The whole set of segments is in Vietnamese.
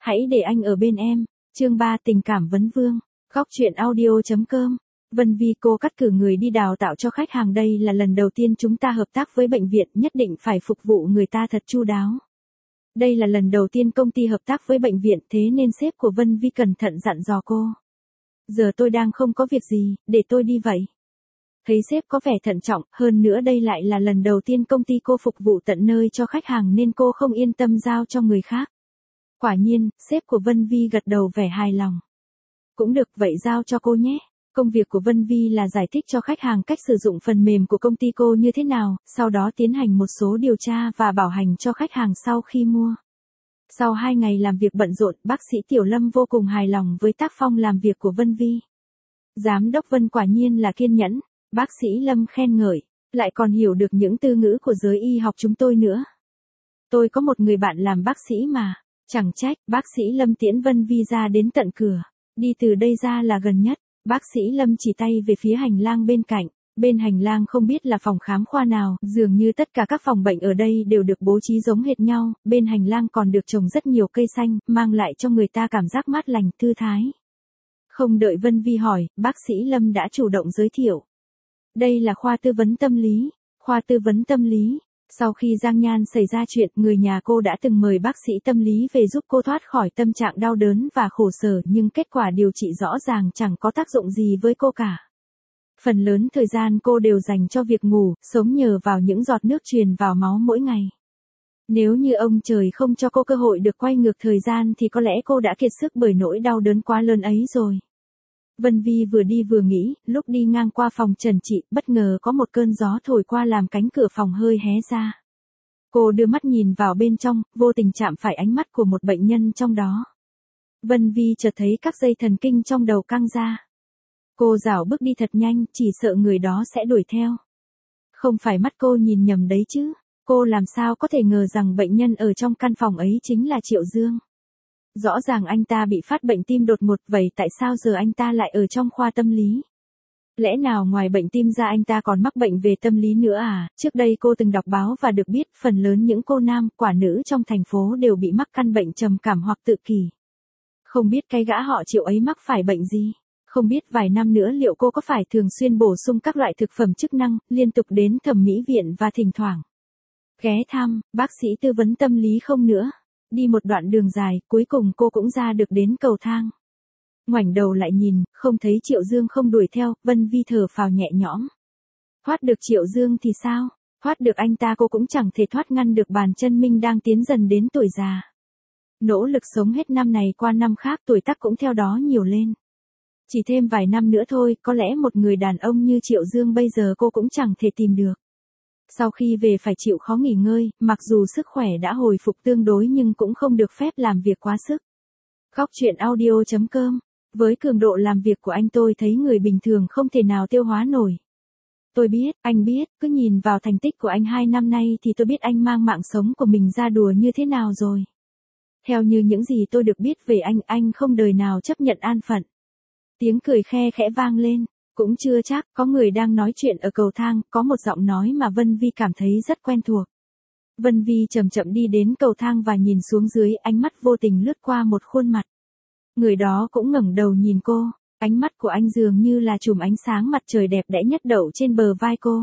Hãy để anh ở bên em. Chương 3 tình cảm vấn vương. Góc truyện audio.com. Vân Vi, cô cắt cử người đi đào tạo cho khách hàng, đây là lần đầu tiên chúng ta hợp tác với bệnh viện, nhất định phải phục vụ người ta thật chu đáo. Đây là lần đầu tiên công ty hợp tác với bệnh viện, thế nên sếp của Vân Vi cẩn thận dặn dò cô. Giờ tôi đang không có việc gì, để tôi đi vậy. Thấy sếp có vẻ thận trọng, hơn nữa đây lại là lần đầu tiên công ty cô phục vụ tận nơi cho khách hàng nên cô không yên tâm giao cho người khác. Quả nhiên, sếp của Vân Vi gật đầu vẻ hài lòng. Cũng được, vậy giao cho cô nhé. Công việc của Vân Vi là giải thích cho khách hàng cách sử dụng phần mềm của công ty cô như thế nào, sau đó tiến hành một số điều tra và bảo hành cho khách hàng sau khi mua. Sau 2 ngày làm việc bận rộn, bác sĩ Tiểu Lâm vô cùng hài lòng với tác phong làm việc của Vân Vi. Giám đốc Vân quả nhiên là kiên nhẫn, bác sĩ Lâm khen ngợi, lại còn hiểu được những từ ngữ của giới y học chúng tôi nữa. Tôi có một người bạn làm bác sĩ mà, chẳng trách, bác sĩ Lâm tiễn Vân Vi ra đến tận cửa, đi từ đây ra là gần nhất. Bác sĩ Lâm chỉ tay về phía hành lang bên cạnh, bên hành lang không biết là phòng khám khoa nào, dường như tất cả các phòng bệnh ở đây đều được bố trí giống hệt nhau, bên hành lang còn được trồng rất nhiều cây xanh, mang lại cho người ta cảm giác mát lành, thư thái. Không đợi Vân Vi hỏi, bác sĩ Lâm đã chủ động giới thiệu. Đây là khoa tư vấn tâm lý, khoa tư vấn tâm lý. Sau khi Giang Nhan xảy ra chuyện, người nhà cô đã từng mời bác sĩ tâm lý về giúp cô thoát khỏi tâm trạng đau đớn và khổ sở, nhưng kết quả điều trị rõ ràng chẳng có tác dụng gì với cô cả. Phần lớn thời gian cô đều dành cho việc ngủ, sống nhờ vào những giọt nước truyền vào máu mỗi ngày. Nếu như ông trời không cho cô cơ hội được quay ngược thời gian thì có lẽ cô đã kiệt sức bởi nỗi đau đớn quá lớn ấy rồi. Vân Vi vừa đi vừa nghĩ, lúc đi ngang qua phòng Trần Trị, bất ngờ có một cơn gió thổi qua làm cánh cửa phòng hơi hé ra. Cô đưa mắt nhìn vào bên trong, vô tình chạm phải ánh mắt của một bệnh nhân trong đó. Vân Vi chợt thấy các dây thần kinh trong đầu căng ra. Cô rảo bước đi thật nhanh, chỉ sợ người đó sẽ đuổi theo. Không phải mắt cô nhìn nhầm đấy chứ, cô làm sao có thể ngờ rằng bệnh nhân ở trong căn phòng ấy chính là Triệu Dương. Rõ ràng anh ta bị phát bệnh tim đột ngột, vậy tại sao giờ anh ta lại ở trong khoa tâm lý? Lẽ nào ngoài bệnh tim ra anh ta còn mắc bệnh về tâm lý nữa à? Trước đây cô từng đọc báo và được biết phần lớn những cô nam, quả nữ trong thành phố đều bị mắc căn bệnh trầm cảm hoặc tự kỷ. Không biết cái gã họ Triệu ấy mắc phải bệnh gì? Không biết vài năm nữa liệu cô có phải thường xuyên bổ sung các loại thực phẩm chức năng, liên tục đến thẩm mỹ viện và thỉnh thoảng ghé thăm bác sĩ tư vấn tâm lý không nữa? Đi một đoạn đường dài, cuối cùng cô cũng ra được đến cầu thang. Ngoảnh đầu lại nhìn, không thấy Triệu Dương không đuổi theo, Vân Vi thở phào nhẹ nhõm. Thoát được Triệu Dương thì sao? Thoát được anh ta cô cũng chẳng thể thoát ngăn được bàn chân Minh đang tiến dần đến tuổi già. Nỗ lực sống hết năm này qua năm khác, tuổi tác cũng theo đó nhiều lên. Chỉ thêm vài năm nữa thôi, có lẽ một người đàn ông như Triệu Dương bây giờ cô cũng chẳng thể tìm được. Sau khi về phải chịu khó nghỉ ngơi, mặc dù sức khỏe đã hồi phục tương đối nhưng cũng không được phép làm việc quá sức. Góc truyện audio.com. Với cường độ làm việc của anh tôi thấy người bình thường không thể nào tiêu hóa nổi. Tôi biết, anh biết, cứ nhìn vào thành tích của anh 2 năm nay thì tôi biết anh mang mạng sống của mình ra đùa như thế nào rồi. Theo như những gì tôi được biết về anh không đời nào chấp nhận an phận. Tiếng cười khe khẽ vang lên. Cũng chưa chắc, có người đang nói chuyện ở cầu thang, có một giọng nói mà Vân Vi cảm thấy rất quen thuộc. Vân Vi chậm chậm đi đến cầu thang và nhìn xuống dưới, ánh mắt vô tình lướt qua một khuôn mặt. Người đó cũng ngẩng đầu nhìn cô, ánh mắt của anh dường như là chùm ánh sáng mặt trời đẹp đẽ nhất đậu trên bờ vai cô.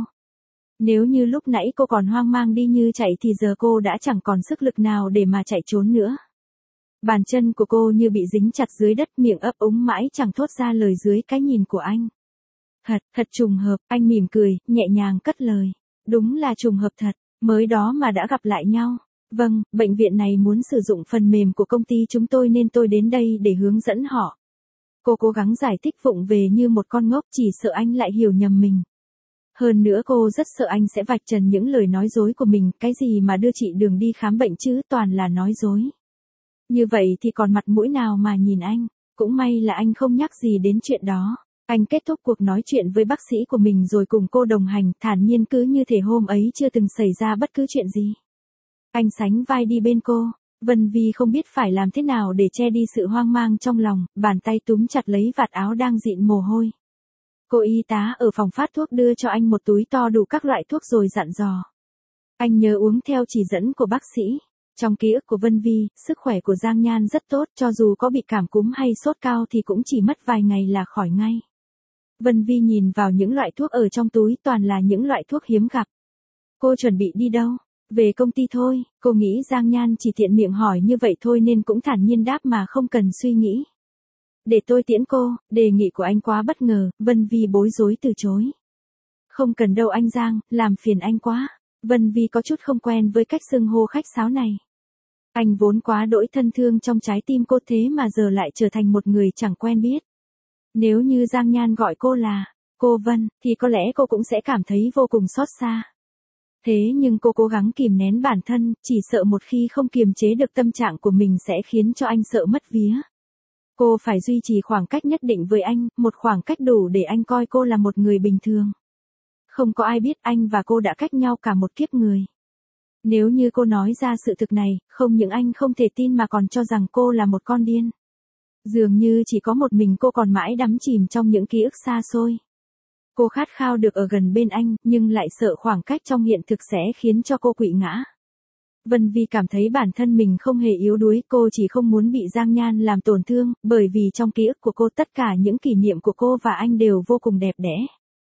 Nếu như lúc nãy cô còn hoang mang đi như chạy thì giờ cô đã chẳng còn sức lực nào để mà chạy trốn nữa. Bàn chân của cô như bị dính chặt dưới đất, miệng ấp úng mãi chẳng thốt ra lời dưới cái nhìn của anh. Thật trùng hợp, anh mỉm cười, nhẹ nhàng cất lời. Đúng là trùng hợp thật, mới đó mà đã gặp lại nhau. Vâng, bệnh viện này muốn sử dụng phần mềm của công ty chúng tôi nên tôi đến đây để hướng dẫn họ. Cô cố gắng giải thích vụng về như một con ngốc, chỉ sợ anh lại hiểu nhầm mình. Hơn nữa cô rất sợ anh sẽ vạch trần những lời nói dối của mình, cái gì mà đưa chị Đường đi khám bệnh chứ, toàn là nói dối. Như vậy thì còn mặt mũi nào mà nhìn anh, cũng may là anh không nhắc gì đến chuyện đó. Anh kết thúc cuộc nói chuyện với bác sĩ của mình rồi cùng cô đồng hành, thản nhiên cứ như thể hôm ấy chưa từng xảy ra bất cứ chuyện gì. Anh sánh vai đi bên cô, Vân Vi không biết phải làm thế nào để che đi sự hoang mang trong lòng, bàn tay túm chặt lấy vạt áo đang dịn mồ hôi. Cô y tá ở phòng phát thuốc đưa cho anh một túi to đủ các loại thuốc rồi dặn dò. Anh nhớ uống theo chỉ dẫn của bác sĩ. Trong ký ức của Vân Vi, sức khỏe của Giang Nhan rất tốt, cho dù có bị cảm cúm hay sốt cao thì cũng chỉ mất vài ngày là khỏi ngay. Vân Vi nhìn vào những loại thuốc ở trong túi, toàn là những loại thuốc hiếm gặp. Cô chuẩn bị đi đâu? Về công ty thôi. Cô nghĩ Giang Nhan chỉ tiện miệng hỏi như vậy thôi nên cũng thản nhiên đáp mà không cần suy nghĩ. Để tôi tiễn cô. Đề nghị của anh quá bất ngờ. Vân Vi bối rối từ chối. Không cần đâu anh Giang, làm phiền anh quá. Vân Vi có chút không quen với cách xưng hô khách sáo này. Anh vốn quá đỗi thân thương trong trái tim cô, thế mà giờ lại trở thành một người chẳng quen biết. Nếu như Giang Nhan gọi cô là cô Vân, thì có lẽ cô cũng sẽ cảm thấy vô cùng xót xa. Thế nhưng cô cố gắng kìm nén bản thân, chỉ sợ một khi không kiềm chế được tâm trạng của mình sẽ khiến cho anh sợ mất vía. Cô phải duy trì khoảng cách nhất định với anh, một khoảng cách đủ để anh coi cô là một người bình thường. Không có ai biết anh và cô đã cách nhau cả một kiếp người. Nếu như cô nói ra sự thực này, không những anh không thể tin mà còn cho rằng cô là một con điên. Dường như chỉ có một mình cô còn mãi đắm chìm trong những ký ức xa xôi. Cô khát khao được ở gần bên anh, nhưng lại sợ khoảng cách trong hiện thực sẽ khiến cho cô quỵ ngã. Vân Vi cảm thấy bản thân mình không hề yếu đuối, cô chỉ không muốn bị Giang Nhan làm tổn thương, bởi vì trong ký ức của cô tất cả những kỷ niệm của cô và anh đều vô cùng đẹp đẽ.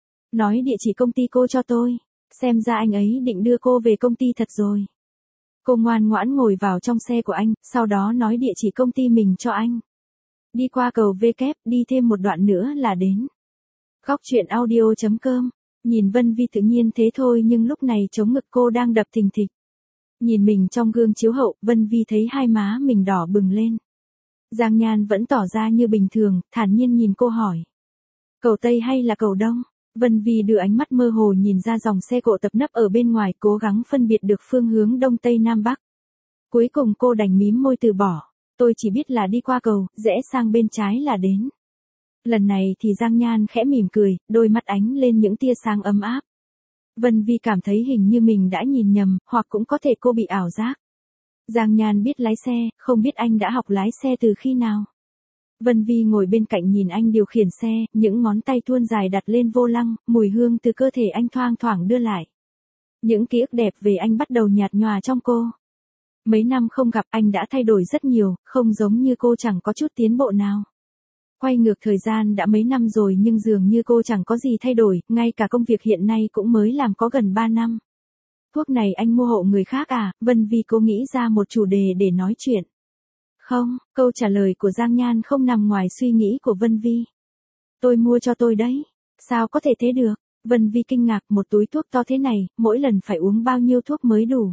Nói địa chỉ công ty cô cho tôi. Xem ra anh ấy định đưa cô về công ty thật rồi. Cô ngoan ngoãn ngồi vào trong xe của anh, sau đó nói địa chỉ công ty mình cho anh. Đi qua cầu V kép, đi thêm một đoạn nữa là đến. Góc truyện audio.com. Nhìn Vân Vi tự nhiên thế thôi nhưng lúc này trống ngực cô đang đập thình thịch. Nhìn mình trong gương chiếu hậu, Vân Vi thấy hai má mình đỏ bừng lên. Giang Nhan vẫn tỏ ra như bình thường, thản nhiên nhìn cô hỏi. Cầu Tây hay là cầu Đông? Vân Vi đưa ánh mắt mơ hồ nhìn ra dòng xe cộ tập nập ở bên ngoài, cố gắng phân biệt được phương hướng Đông Tây Nam Bắc. Cuối cùng cô đành mím môi từ bỏ. Tôi chỉ biết là đi qua cầu, rẽ sang bên trái là đến. Lần này thì Giang Nhan khẽ mỉm cười, đôi mắt ánh lên những tia sáng ấm áp. Vân Vi cảm thấy hình như mình đã nhìn nhầm, hoặc cũng có thể cô bị ảo giác. Giang Nhan biết lái xe, không biết anh đã học lái xe từ khi nào. Vân Vi ngồi bên cạnh nhìn anh điều khiển xe, những ngón tay thuôn dài đặt lên vô lăng, mùi hương từ cơ thể anh thoang thoảng đưa lại. Những ký ức đẹp về anh bắt đầu nhạt nhòa trong cô. Mấy năm không gặp anh đã thay đổi rất nhiều, không giống như cô chẳng có chút tiến bộ nào. Quay ngược thời gian đã mấy năm rồi nhưng dường như cô chẳng có gì thay đổi, ngay cả công việc hiện nay cũng mới làm có gần 3 năm. Thuốc này anh mua hộ người khác à? Vân Vi cố nghĩ ra một chủ đề để nói chuyện. Không, câu trả lời của Giang Nhan không nằm ngoài suy nghĩ của Vân Vi. Tôi mua cho tôi đấy. Sao có thể thế được? Vân Vi kinh ngạc, một túi thuốc to thế này, mỗi lần phải uống bao nhiêu thuốc mới đủ?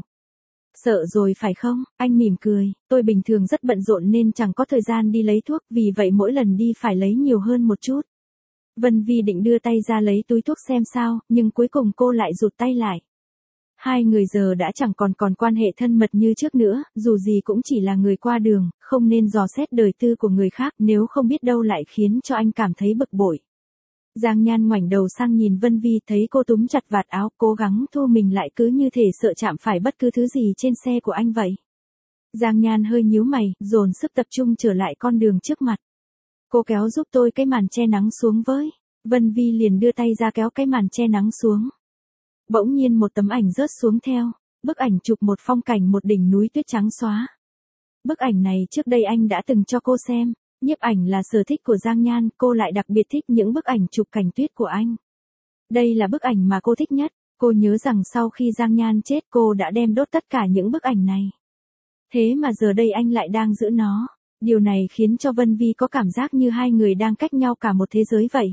Sợ rồi phải không? Anh mỉm cười, tôi bình thường rất bận rộn nên chẳng có thời gian đi lấy thuốc, vì vậy mỗi lần đi phải lấy nhiều hơn một chút. Vân Vi định đưa tay ra lấy túi thuốc xem sao, nhưng cuối cùng cô lại rụt tay lại. Hai người giờ đã chẳng còn quan hệ thân mật như trước nữa, dù gì cũng chỉ là người qua đường, không nên dò xét đời tư của người khác, nếu không biết đâu lại khiến cho anh cảm thấy bực bội. Giang Nhan ngoảnh đầu sang nhìn Vân Vi, thấy cô túm chặt vạt áo, cố gắng thu mình lại cứ như thể sợ chạm phải bất cứ thứ gì trên xe của anh vậy. Giang Nhan hơi nhíu mày, dồn sức tập trung trở lại con đường trước mặt. Cô kéo giúp tôi cái màn che nắng xuống với. Vân Vi liền đưa tay ra kéo cái màn che nắng xuống. Bỗng nhiên một tấm ảnh rớt xuống theo. Bức ảnh chụp một phong cảnh một đỉnh núi tuyết trắng xóa. Bức ảnh này trước đây anh đã từng cho cô xem. Nhiếp ảnh là sở thích của Giang Nhan, cô lại đặc biệt thích những bức ảnh chụp cảnh tuyết của anh. Đây là bức ảnh mà cô thích nhất. Cô nhớ rằng sau khi Giang Nhan chết cô đã đem đốt tất cả những bức ảnh này. Thế mà giờ đây anh lại đang giữ nó. Điều này khiến cho Vân Vi có cảm giác như hai người đang cách nhau cả một thế giới vậy.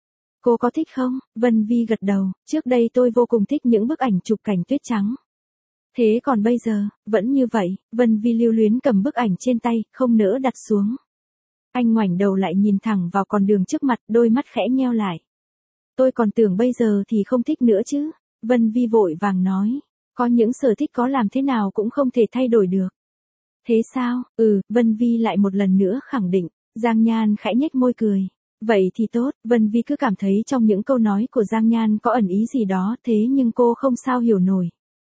Cô có thích không? Vân Vi gật đầu, trước đây tôi vô cùng thích những bức ảnh chụp cảnh tuyết trắng. Thế còn bây giờ, vẫn như vậy, Vân Vi lưu luyến cầm bức ảnh trên tay, không nỡ đặt xuống. Anh ngoảnh đầu lại nhìn thẳng vào con đường trước mặt, đôi mắt khẽ nheo lại. Tôi còn tưởng bây giờ thì không thích nữa chứ. Vân Vi vội vàng nói, có những sở thích có làm thế nào cũng không thể thay đổi được. Thế sao? Vân Vi lại một lần nữa khẳng định. Giang Nhan khẽ nhếch môi cười. Vậy thì tốt, Vân Vi cứ cảm thấy trong những câu nói của Giang Nhan có ẩn ý gì đó, thế nhưng cô không sao hiểu nổi.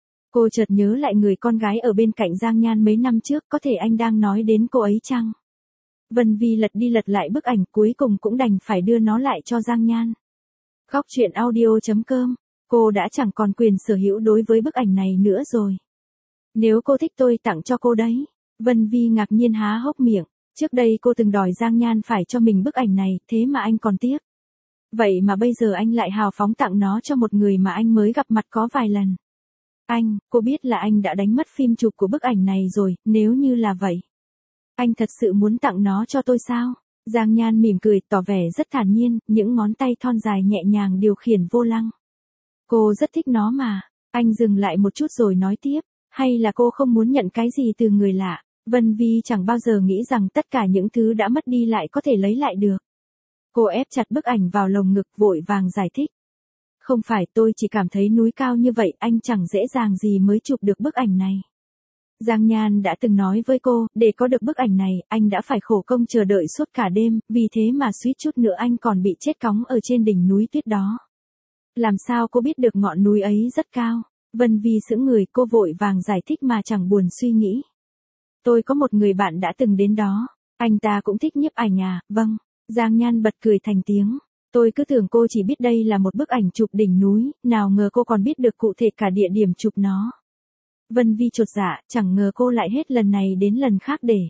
Cô chợt nhớ lại người con gái ở bên cạnh Giang Nhan mấy năm trước, có thể anh đang nói đến cô ấy chăng? Vân Vi lật đi lật lại bức ảnh, cuối cùng cũng đành phải đưa nó lại cho Giang Nhan. Góc truyện audio.com, cô đã chẳng còn quyền sở hữu đối với bức ảnh này nữa rồi. Nếu cô thích tôi tặng cho cô đấy. Vân Vi ngạc nhiên há hốc miệng. Trước đây cô từng đòi Giang Nhan phải cho mình bức ảnh này, thế mà anh còn tiếc. Vậy mà bây giờ anh lại hào phóng tặng nó cho một người mà anh mới gặp mặt có vài lần. Cô biết là anh đã đánh mất phim chụp của bức ảnh này rồi, nếu như là vậy. Anh thật sự muốn tặng nó cho tôi sao? Giang Nhan mỉm cười, tỏ vẻ rất thản nhiên, những ngón tay thon dài nhẹ nhàng điều khiển vô lăng. Cô rất thích nó mà. Anh dừng lại một chút rồi nói tiếp, hay là cô không muốn nhận cái gì từ người lạ? Vân Vi chẳng bao giờ nghĩ rằng tất cả những thứ đã mất đi lại có thể lấy lại được. Cô ép chặt bức ảnh vào lồng ngực vội vàng giải thích. Không phải, tôi chỉ cảm thấy núi cao như vậy anh chẳng dễ dàng gì mới chụp được bức ảnh này. Giang Nhan đã từng nói với cô, để có được bức ảnh này, anh đã phải khổ công chờ đợi suốt cả đêm, vì thế mà suýt chút nữa anh còn bị chết cóng ở trên đỉnh núi tuyết đó. Làm sao cô biết được ngọn núi ấy rất cao? Vân Vi sững người, cô vội vàng giải thích mà chẳng buồn suy nghĩ. Tôi có một người bạn đã từng đến đó, anh ta cũng thích nhiếp ảnh à? Vâng. Giang Nhan bật cười thành tiếng. Tôi cứ tưởng cô chỉ biết đây là một bức ảnh chụp đỉnh núi, nào ngờ cô còn biết được cụ thể cả địa điểm chụp nó. Vân Vi chột dạ, chẳng ngờ cô lại hết lần này đến lần khác để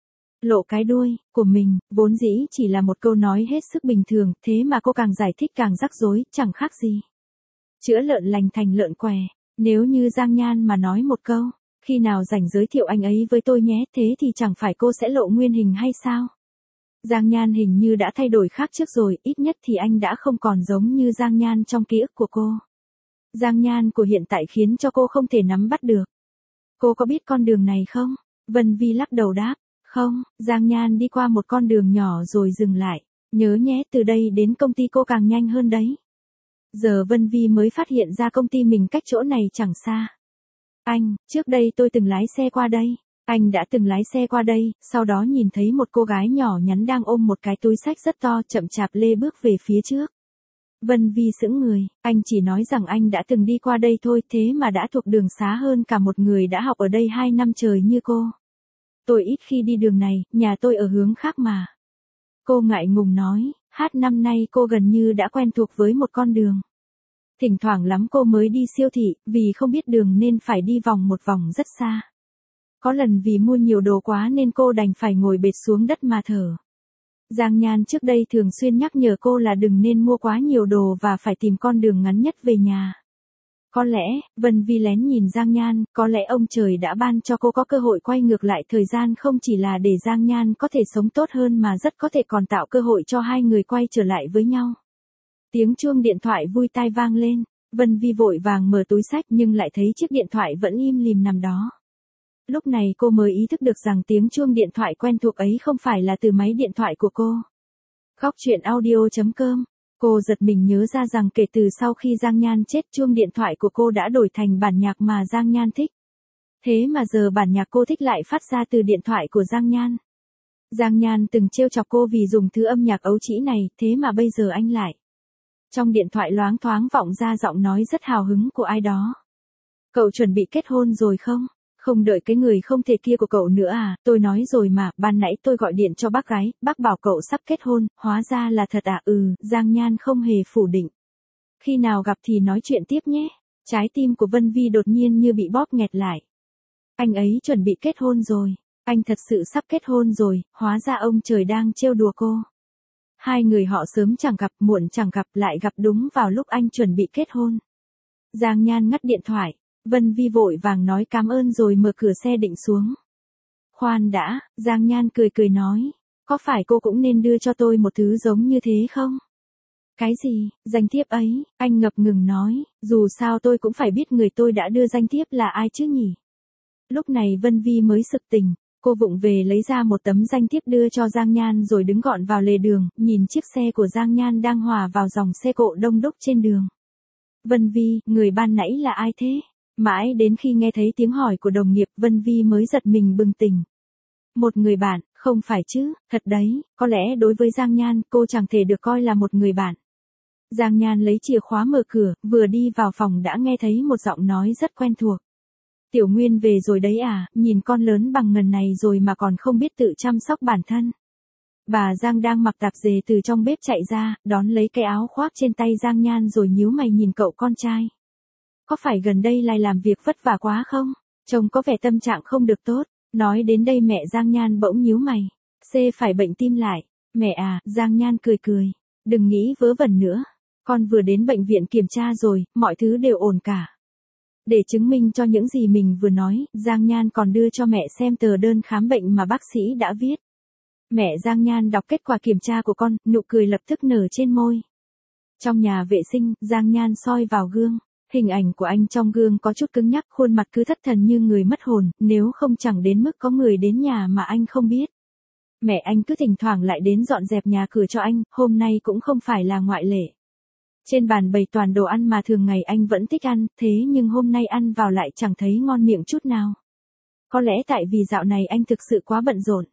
lộ cái đuôi của mình, vốn dĩ chỉ là một câu nói hết sức bình thường, thế mà cô càng giải thích càng rắc rối, chẳng khác gì chữa lợn lành thành lợn què. Nếu như Giang Nhan mà nói một câu, khi nào rảnh giới thiệu anh ấy với tôi nhé, thế thì chẳng phải cô sẽ lộ nguyên hình hay sao? Giang Nhan hình như đã thay đổi khác trước rồi, ít nhất thì anh đã không còn giống như Giang Nhan trong ký ức của cô. Giang Nhan của hiện tại khiến cho cô không thể nắm bắt được. Cô có biết con đường này không? Vân Vi lắc đầu đáp. Không. Giang Nhan đi qua một con đường nhỏ rồi dừng lại. Nhớ nhé, từ đây đến công ty cô càng nhanh hơn đấy. Giờ Vân Vi mới phát hiện ra công ty mình cách chỗ này chẳng xa. Trước đây tôi từng lái xe qua đây. Anh đã từng lái xe qua đây, sau đó nhìn thấy một cô gái nhỏ nhắn đang ôm một cái túi xách rất to, chậm chạp lê bước về phía trước. Vân Vi sững người, anh chỉ nói rằng anh đã từng đi qua đây thôi, thế mà đã thuộc đường xá hơn cả một người đã học ở đây 2 năm trời như cô. Tôi ít khi đi đường này, nhà tôi ở hướng khác mà. Cô ngại ngùng nói, năm nay cô gần như đã quen thuộc với một con đường. Thỉnh thoảng lắm cô mới đi siêu thị, vì không biết đường nên phải đi vòng một vòng rất xa. Có lần vì mua nhiều đồ quá nên cô đành phải ngồi bệt xuống đất mà thở. Giang Nhan trước đây thường xuyên nhắc nhở cô là đừng nên mua quá nhiều đồ và phải tìm con đường ngắn nhất về nhà. Có lẽ, Vân Vi lén nhìn Giang Nhan, có lẽ ông trời đã ban cho cô có cơ hội quay ngược lại thời gian không chỉ là để Giang Nhan có thể sống tốt hơn mà rất có thể còn tạo cơ hội cho hai người quay trở lại với nhau. Tiếng chuông điện thoại vui tai vang lên, Vân Vi vội vàng mở túi xách nhưng lại thấy chiếc điện thoại vẫn im lìm nằm đó. Lúc này cô mới ý thức được rằng tiếng chuông điện thoại quen thuộc ấy không phải là từ máy điện thoại của cô. Góc truyện audio.com. Cô giật mình nhớ ra rằng kể từ sau khi Giang Nhan chết, chuông điện thoại của cô đã đổi thành bản nhạc mà Giang Nhan thích. Thế mà giờ bản nhạc cô thích lại phát ra từ điện thoại của Giang Nhan. Giang Nhan từng trêu chọc cô vì dùng thứ âm nhạc ấu trĩ này, thế mà bây giờ anh lại. Trong điện thoại loáng thoáng vọng ra giọng nói rất hào hứng của ai đó. Cậu chuẩn bị kết hôn rồi không? Không đợi cái người không thể kia của cậu nữa à? Tôi nói rồi mà, ban nãy tôi gọi điện cho bác gái, bác bảo cậu sắp kết hôn, hóa ra là thật à? Giang Nhan không hề phủ định. Khi nào gặp thì nói chuyện tiếp nhé. Trái tim của Vân Vi đột nhiên như bị bóp nghẹt lại. Anh ấy chuẩn bị kết hôn rồi. Anh thật sự sắp kết hôn rồi, hóa ra ông trời đang trêu đùa cô. Hai người họ sớm chẳng gặp, muộn chẳng gặp, lại gặp đúng vào lúc anh chuẩn bị kết hôn. Giang Nhan ngắt điện thoại. Vân Vi vội vàng nói cảm ơn rồi mở cửa xe định xuống. Khoan đã, Giang Nhan cười cười nói, có phải cô cũng nên đưa cho tôi một thứ giống như thế không? Cái gì, danh thiếp ấy? Anh ngập ngừng nói, dù sao tôi cũng phải biết người tôi đã đưa danh thiếp là ai chứ nhỉ? Lúc này Vân Vi mới sực tỉnh, cô vụng về lấy ra một tấm danh thiếp đưa cho Giang Nhan rồi đứng gọn vào lề đường, nhìn chiếc xe của Giang Nhan đang hòa vào dòng xe cộ đông đúc trên đường. Vân Vi, người ban nãy là ai thế? Mãi đến khi nghe thấy tiếng hỏi của đồng nghiệp, Vân Vi mới giật mình bừng tỉnh. Một người bạn, không phải chứ, thật đấy, có lẽ đối với Giang Nhan, cô chẳng thể được coi là một người bạn. Giang Nhan lấy chìa khóa mở cửa, vừa đi vào phòng đã nghe thấy một giọng nói rất quen thuộc. Tiểu Nguyên về rồi đấy à, nhìn con lớn bằng ngần này rồi mà còn không biết tự chăm sóc bản thân. Bà Giang đang mặc tạp dề từ trong bếp chạy ra, đón lấy cái áo khoác trên tay Giang Nhan rồi nhíu mày nhìn cậu con trai. Có phải gần đây lại làm việc vất vả quá không? Trông có vẻ tâm trạng không được tốt. Nói đến đây mẹ Giang Nhan bỗng nhíu mày. C phải bệnh tim lại. Mẹ à, Giang Nhan cười cười. Đừng nghĩ vớ vẩn nữa. Con vừa đến bệnh viện kiểm tra rồi, mọi thứ đều ổn cả. Để chứng minh cho những gì mình vừa nói, Giang Nhan còn đưa cho mẹ xem tờ đơn khám bệnh mà bác sĩ đã viết. Mẹ Giang Nhan đọc kết quả kiểm tra của con, nụ cười lập tức nở trên môi. Trong nhà vệ sinh, Giang Nhan soi vào gương. Hình ảnh của anh trong gương có chút cứng nhắc, khuôn mặt cứ thất thần như người mất hồn, nếu không chẳng đến mức có người đến nhà mà anh không biết. Mẹ anh cứ thỉnh thoảng lại đến dọn dẹp nhà cửa cho anh, hôm nay cũng không phải là ngoại lệ. Trên bàn bày toàn đồ ăn mà thường ngày anh vẫn thích ăn, thế nhưng hôm nay ăn vào lại chẳng thấy ngon miệng chút nào. Có lẽ tại vì dạo này anh thực sự quá bận rộn.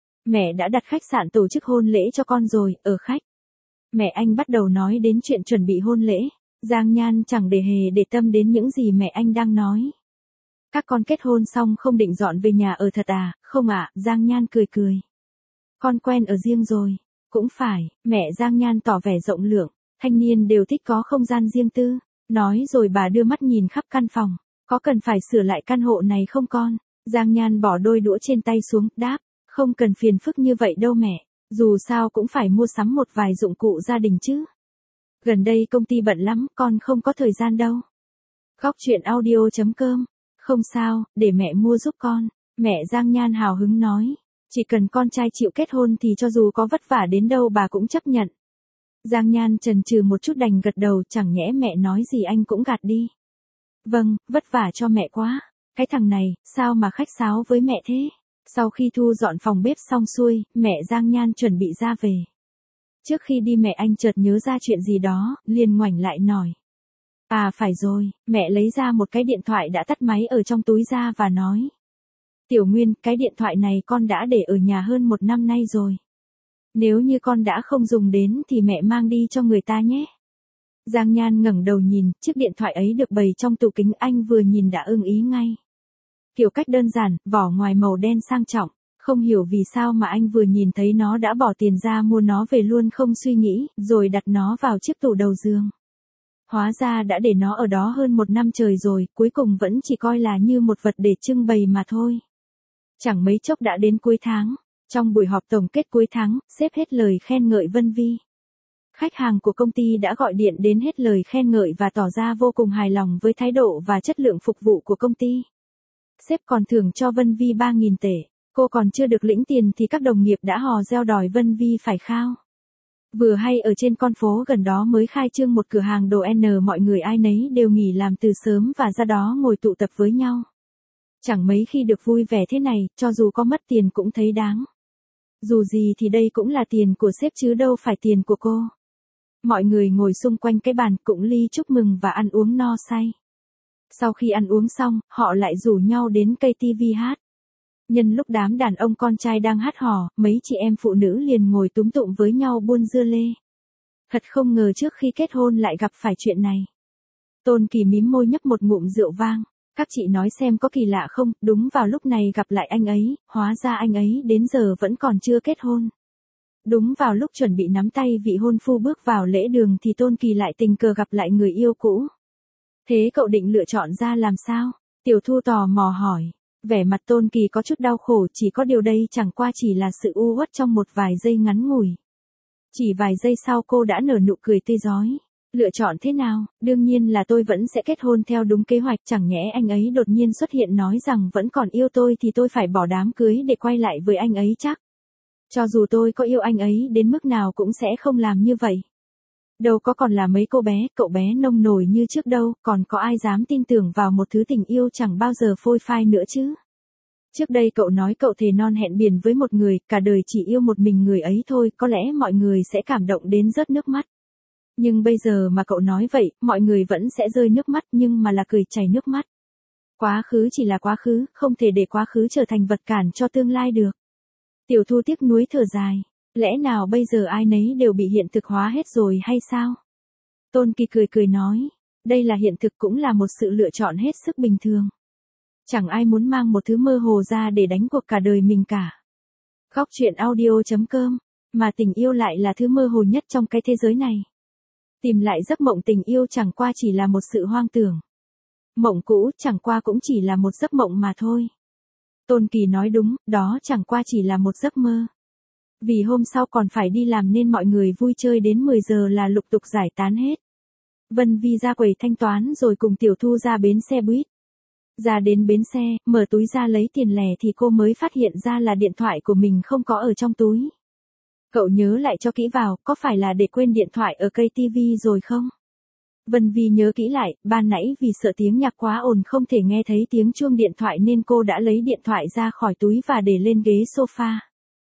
Mẹ đã đặt khách sạn tổ chức hôn lễ cho con rồi, ở khách. Mẹ anh bắt đầu nói đến chuyện chuẩn bị hôn lễ. Giang Nhan chẳng để hề để tâm đến những gì mẹ anh đang nói. Các con kết hôn xong không định dọn về nhà ở thật à? Không ạ, Giang Nhan cười cười. Con quen ở riêng rồi. Cũng phải, mẹ Giang Nhan tỏ vẻ rộng lượng. Thanh niên đều thích có không gian riêng tư. Nói rồi bà đưa mắt nhìn khắp căn phòng. Có cần phải sửa lại căn hộ này không con? Giang Nhan bỏ đôi đũa trên tay xuống, đáp. Không cần phiền phức như vậy đâu mẹ. Dù sao cũng phải mua sắm một vài dụng cụ gia đình chứ. Gần đây công ty bận lắm, con không có thời gian đâu. Góc chuyện audio.com. Không sao, để mẹ mua giúp con. Mẹ Giang Nhan hào hứng nói. Chỉ cần con trai chịu kết hôn thì cho dù có vất vả đến đâu bà cũng chấp nhận. Giang Nhan chần chừ một chút đành gật đầu, chẳng nhẽ mẹ nói gì anh cũng gạt đi. Vâng, vất vả cho mẹ quá. Cái thằng này, sao mà khách sáo với mẹ thế? Sau khi thu dọn phòng bếp xong xuôi, mẹ Giang Nhan chuẩn bị ra về. Trước khi đi mẹ anh chợt nhớ ra chuyện gì đó, liền ngoảnh lại nói. À phải rồi, mẹ lấy ra một cái điện thoại đã tắt máy ở trong túi ra và nói. Tiểu Nguyên, cái điện thoại này con đã để ở nhà hơn 1 năm nay rồi. Nếu như con đã không dùng đến thì mẹ mang đi cho người ta nhé. Giang Nhan ngẩng đầu nhìn, chiếc điện thoại ấy được bày trong tủ kính, anh vừa nhìn đã ưng ý ngay. Kiểu cách đơn giản, vỏ ngoài màu đen sang trọng. Không hiểu vì sao mà anh vừa nhìn thấy nó đã bỏ tiền ra mua nó về luôn không suy nghĩ, rồi đặt nó vào chiếc tủ đầu giường. Hóa ra đã để nó ở đó hơn 1 năm trời rồi, cuối cùng vẫn chỉ coi là như một vật để trưng bày mà thôi. Chẳng mấy chốc đã đến cuối tháng. Trong buổi họp tổng kết cuối tháng, sếp hết lời khen ngợi Vân Vi. Khách hàng của công ty đã gọi điện đến hết lời khen ngợi và tỏ ra vô cùng hài lòng với thái độ và chất lượng phục vụ của công ty. Sếp còn thưởng cho Vân Vi 3.000 tệ. Cô còn chưa được lĩnh tiền thì các đồng nghiệp đã hò reo đòi Vân Vi phải khao. Vừa hay ở trên con phố gần đó mới khai trương một cửa hàng đồ N, mọi người ai nấy đều nghỉ làm từ sớm và ra đó ngồi tụ tập với nhau. Chẳng mấy khi được vui vẻ thế này, cho dù có mất tiền cũng thấy đáng. Dù gì thì đây cũng là tiền của sếp chứ đâu phải tiền của cô. Mọi người ngồi xung quanh cái bàn cũng ly chúc mừng và ăn uống no say. Sau khi ăn uống xong, họ lại rủ nhau đến cây TV hát. Nhân lúc đám đàn ông con trai đang hát hò, mấy chị em phụ nữ liền ngồi túm tụm với nhau buôn dưa lê. Thật không ngờ trước khi kết hôn lại gặp phải chuyện này. Tôn Kỳ mím môi nhấp một ngụm rượu vang. Các chị nói xem có kỳ lạ không, đúng vào lúc này gặp lại anh ấy, hóa ra anh ấy đến giờ vẫn còn chưa kết hôn. Đúng vào lúc chuẩn bị nắm tay vị hôn phu bước vào lễ đường thì Tôn Kỳ lại tình cờ gặp lại người yêu cũ. Thế cậu định lựa chọn ra làm sao? Tiểu Thu tò mò hỏi. Vẻ mặt Tôn Kỳ có chút đau khổ, chỉ có điều đây chẳng qua chỉ là sự u uất trong một vài giây ngắn ngủi. Chỉ vài giây sau cô đã nở nụ cười tươi rói. Lựa chọn thế nào? Đương nhiên là tôi vẫn sẽ kết hôn theo đúng kế hoạch, chẳng nhẽ anh ấy đột nhiên xuất hiện nói rằng vẫn còn yêu tôi thì tôi phải bỏ đám cưới để quay lại với anh ấy chắc. Cho dù tôi có yêu anh ấy đến mức nào cũng sẽ không làm như vậy. Đâu có còn là mấy cô bé, cậu bé nông nổi như trước đâu, còn có ai dám tin tưởng vào một thứ tình yêu chẳng bao giờ phôi phai nữa chứ. Trước đây cậu nói cậu thề non hẹn biển với một người, cả đời chỉ yêu một mình người ấy thôi, có lẽ mọi người sẽ cảm động đến rớt nước mắt. Nhưng bây giờ mà cậu nói vậy, mọi người vẫn sẽ rơi nước mắt nhưng mà là cười chảy nước mắt. Quá khứ chỉ là quá khứ, không thể để quá khứ trở thành vật cản cho tương lai được. Tiểu Thu tiếc nuối thở dài. Lẽ nào bây giờ ai nấy đều bị hiện thực hóa hết rồi hay sao? Tôn Kỳ cười cười nói. Đây là hiện thực cũng là một sự lựa chọn hết sức bình thường. Chẳng ai muốn mang một thứ mơ hồ ra để đánh cuộc cả đời mình cả. Góc chuyện audio.com. Mà tình yêu lại là thứ mơ hồ nhất trong cái thế giới này. Tìm lại giấc mộng tình yêu chẳng qua chỉ là một sự hoang tưởng. Mộng cũ chẳng qua cũng chỉ là một giấc mộng mà thôi. Tôn Kỳ nói đúng, đó chẳng qua chỉ là một giấc mơ. Vì hôm sau còn phải đi làm nên mọi người vui chơi đến 10 giờ là lục tục giải tán hết. Vân Vi ra quầy thanh toán rồi cùng Tiểu Thu ra bến xe buýt. Ra đến bến xe, mở túi ra lấy tiền lẻ thì cô mới phát hiện ra là điện thoại của mình không có ở trong túi. Cậu nhớ lại cho kỹ vào, có phải là để quên điện thoại ở cây tivi rồi không? Vân Vi nhớ kỹ lại, ban nãy vì sợ tiếng nhạc quá ồn không thể nghe thấy tiếng chuông điện thoại nên cô đã lấy điện thoại ra khỏi túi và để lên ghế sofa.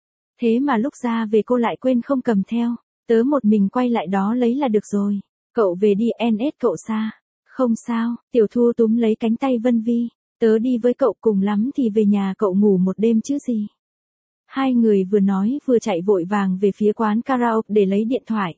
Thế mà lúc ra về cô lại quên không cầm theo, tớ một mình quay lại đó lấy là được rồi. Cậu về đi NS cậu xa. Không sao, Tiểu Thu túm lấy cánh tay Vân Vi, tớ đi với cậu cùng lắm thì về nhà cậu ngủ một đêm chứ gì. Hai người vừa nói vừa chạy vội vàng về phía quán karaoke để lấy điện thoại.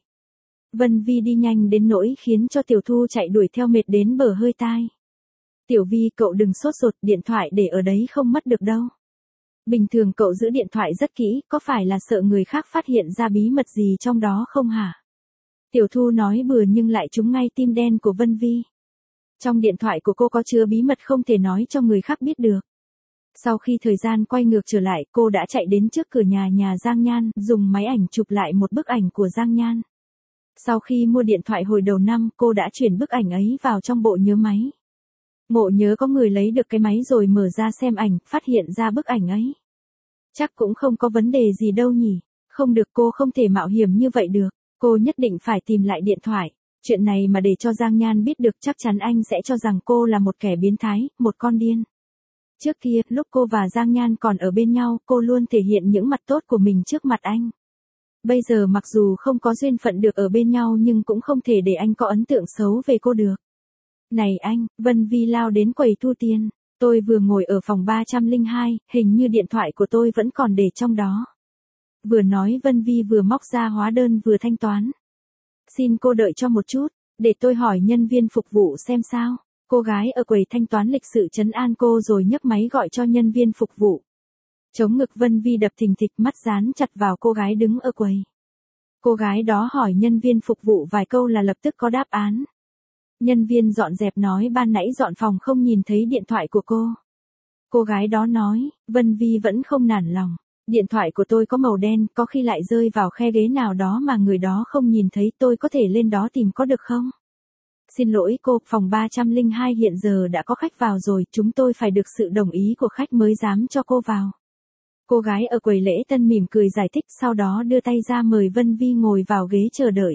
Vân Vi đi nhanh đến nỗi khiến cho Tiểu Thu chạy đuổi theo mệt đến bờ hơi tai. Tiểu Vi cậu đừng sốt ruột, điện thoại để ở đấy không mất được đâu. Bình thường cậu giữ điện thoại rất kỹ, có phải là sợ người khác phát hiện ra bí mật gì trong đó không hả? Tiểu Thu nói bừa nhưng lại trúng ngay tim đen của Vân Vi. Trong điện thoại của cô có chứa bí mật không thể nói cho người khác biết được. Sau khi thời gian quay ngược trở lại, cô đã chạy đến trước cửa nhà Giang Nhan, dùng máy ảnh chụp lại một bức ảnh của Giang Nhan. Sau khi mua điện thoại hồi đầu năm, cô đã chuyển bức ảnh ấy vào trong bộ nhớ máy. Ngộ nhớ có người lấy được cái máy rồi mở ra xem ảnh, phát hiện ra bức ảnh ấy. Chắc cũng không có vấn đề gì đâu nhỉ. Không được, cô không thể mạo hiểm như vậy được. Cô nhất định phải tìm lại điện thoại. Chuyện này mà để cho Giang Nhan biết được chắc chắn anh sẽ cho rằng cô là một kẻ biến thái, một con điên. Trước kia, lúc cô và Giang Nhan còn ở bên nhau, cô luôn thể hiện những mặt tốt của mình trước mặt anh. Bây giờ mặc dù không có duyên phận được ở bên nhau nhưng cũng không thể để anh có ấn tượng xấu về cô được. Này anh, Vân Vi lao đến quầy thu tiền. Tôi vừa ngồi ở phòng 302, hình như điện thoại của tôi vẫn còn để trong đó. Vừa nói Vân Vi vừa móc ra hóa đơn vừa thanh toán. Xin cô đợi cho một chút, để tôi hỏi nhân viên phục vụ xem sao. Cô gái ở quầy thanh toán lịch sự trấn an cô rồi nhấc máy gọi cho nhân viên phục vụ. Chống ngực Vân Vi đập thình thịch, mắt dán chặt vào cô gái đứng ở quầy. Cô gái đó hỏi nhân viên phục vụ vài câu là lập tức có đáp án. Nhân viên dọn dẹp nói ban nãy dọn phòng không nhìn thấy điện thoại của cô. Cô gái đó nói, Vân Vi vẫn không nản lòng. Điện thoại của tôi có màu đen, có khi lại rơi vào khe ghế nào đó mà người đó không nhìn thấy, tôi có thể lên đó tìm có được không? Xin lỗi cô, phòng 302 hiện giờ đã có khách vào rồi, chúng tôi phải được sự đồng ý của khách mới dám cho cô vào. Cô gái ở quầy lễ tân mỉm cười giải thích, sau đó đưa tay ra mời Vân Vi ngồi vào ghế chờ đợi.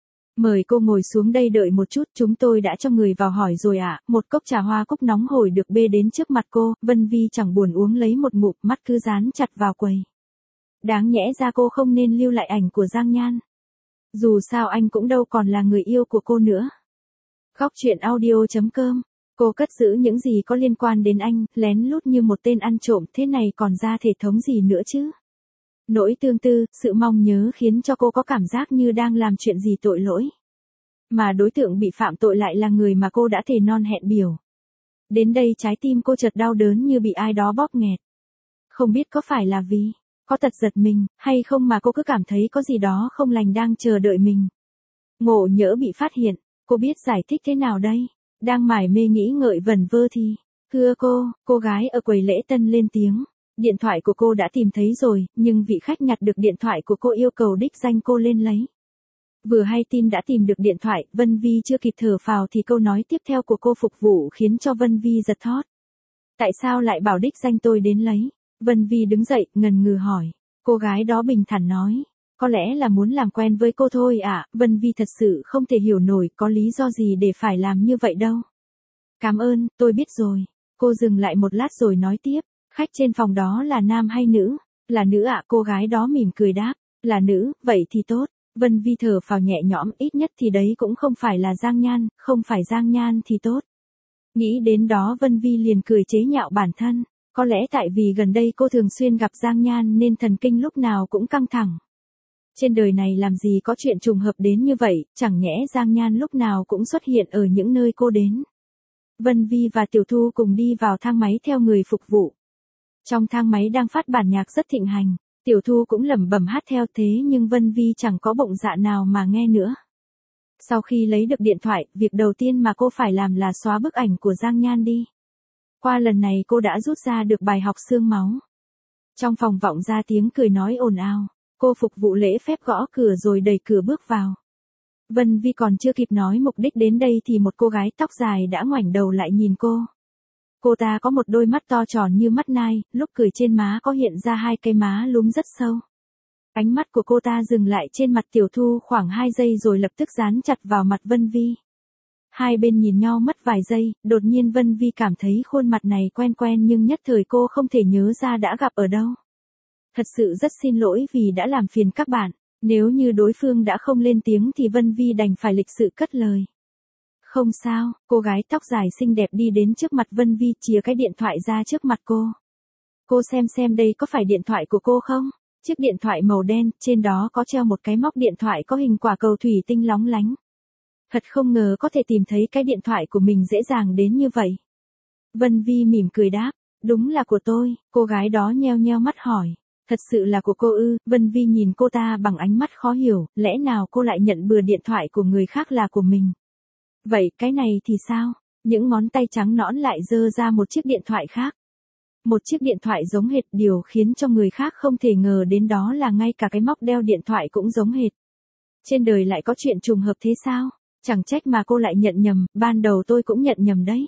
Mời cô ngồi xuống đây đợi một chút, chúng tôi đã cho người vào hỏi rồi ạ. Một cốc trà hoa cúc nóng hổi được bê đến trước mặt cô, Vân Vi chẳng buồn uống lấy một ngụm, mắt cứ dán chặt vào quầy. Đáng nhẽ ra cô không nên lưu lại ảnh của Giang Nhan. Dù sao anh cũng đâu còn là người yêu của cô nữa. Góc truyện audio.com. Cô cất giữ những gì có liên quan đến anh, lén lút như một tên ăn trộm, thế này còn ra thể thống gì nữa chứ? Nỗi tương tư, sự mong nhớ khiến cho cô có cảm giác như đang làm chuyện gì tội lỗi. Mà đối tượng bị phạm tội lại là người mà cô đã thề non hẹn biểu. Đến đây trái tim cô chợt đau đớn như bị ai đó bóp nghẹt. Không biết có phải là vì có tật giật mình, hay không mà cô cứ cảm thấy có gì đó không lành đang chờ đợi mình. Ngộ nhỡ bị phát hiện, cô biết giải thích thế nào đây? Đang mải mê nghĩ ngợi vẩn vơ thì, thưa cô gái ở quầy lễ tân lên tiếng. Điện thoại của cô đã tìm thấy rồi, nhưng vị khách nhặt được điện thoại của cô yêu cầu đích danh cô lên lấy. Vừa hay tin đã tìm được điện thoại, Vân Vi chưa kịp thở phào thì câu nói tiếp theo của cô phục vụ khiến cho Vân Vi giật thót. Tại sao lại bảo đích danh tôi đến lấy? Vân Vi đứng dậy, ngần ngừ hỏi. Cô gái đó bình thản nói. Có lẽ là muốn làm quen với cô thôi ạ. Vân Vi thật sự không thể hiểu nổi có lý do gì để phải làm như vậy đâu. Cảm ơn, tôi biết rồi. Cô dừng lại một lát rồi nói tiếp. Khách trên phòng đó là nam hay nữ? Là nữ ạ. Cô gái đó mỉm cười đáp. Là nữ, vậy thì tốt. Vân Vi thở phào nhẹ nhõm, ít nhất thì đấy cũng không phải là Giang Nhan, không phải Giang Nhan thì tốt. Nghĩ đến đó Vân Vi liền cười chế nhạo bản thân. Có lẽ tại vì gần đây cô thường xuyên gặp Giang Nhan nên thần kinh lúc nào cũng căng thẳng. Trên đời này làm gì có chuyện trùng hợp đến như vậy, chẳng nhẽ Giang Nhan lúc nào cũng xuất hiện ở những nơi cô đến. Vân Vi và Tiểu Thu cùng đi vào thang máy theo người phục vụ. Trong thang máy đang phát bản nhạc rất thịnh hành, Tiểu Thu cũng lẩm bẩm hát theo thế nhưng Vân Vi chẳng có bụng dạ nào mà nghe nữa. Sau khi lấy được điện thoại, việc đầu tiên mà cô phải làm là xóa bức ảnh của Giang Nhan đi. Qua lần này cô đã rút ra được bài học xương máu. Trong phòng vọng ra tiếng cười nói ồn ào, cô phục vụ lễ phép gõ cửa rồi đẩy cửa bước vào. Vân Vi còn chưa kịp nói mục đích đến đây thì một cô gái tóc dài đã ngoảnh đầu lại nhìn cô. Cô ta có một đôi mắt to tròn như mắt nai, lúc cười trên má có hiện ra hai cây má lúm rất sâu. Ánh mắt của cô ta dừng lại trên mặt Tiểu Thu khoảng 2 giây rồi lập tức dán chặt vào mặt Vân Vi. Hai bên nhìn nhau mất vài giây, đột nhiên Vân Vi cảm thấy khuôn mặt này quen quen nhưng nhất thời cô không thể nhớ ra đã gặp ở đâu. Thật sự rất xin lỗi vì đã làm phiền các bạn, nếu như đối phương đã không lên tiếng thì Vân Vi đành phải lịch sự cất lời. Không sao, cô gái tóc dài xinh đẹp đi đến trước mặt Vân Vi chìa cái điện thoại ra trước mặt cô. Cô xem đây có phải điện thoại của cô không? Chiếc điện thoại màu đen, trên đó có treo một cái móc điện thoại có hình quả cầu thủy tinh lóng lánh. Thật không ngờ có thể tìm thấy cái điện thoại của mình dễ dàng đến như vậy. Vân Vi mỉm cười đáp, đúng là của tôi, cô gái đó nheo nheo mắt hỏi. Thật sự là của cô ư? Vân Vi nhìn cô ta bằng ánh mắt khó hiểu, lẽ nào cô lại nhận bừa điện thoại của người khác là của mình? Vậy cái này thì sao? Những ngón tay trắng nõn lại giơ ra một chiếc điện thoại khác. Một chiếc điện thoại giống hệt, điều khiến cho người khác không thể ngờ đến đó là ngay cả cái móc đeo điện thoại cũng giống hệt. Trên đời lại có chuyện trùng hợp thế sao? Chẳng trách mà cô lại nhận nhầm, ban đầu tôi cũng nhận nhầm đấy.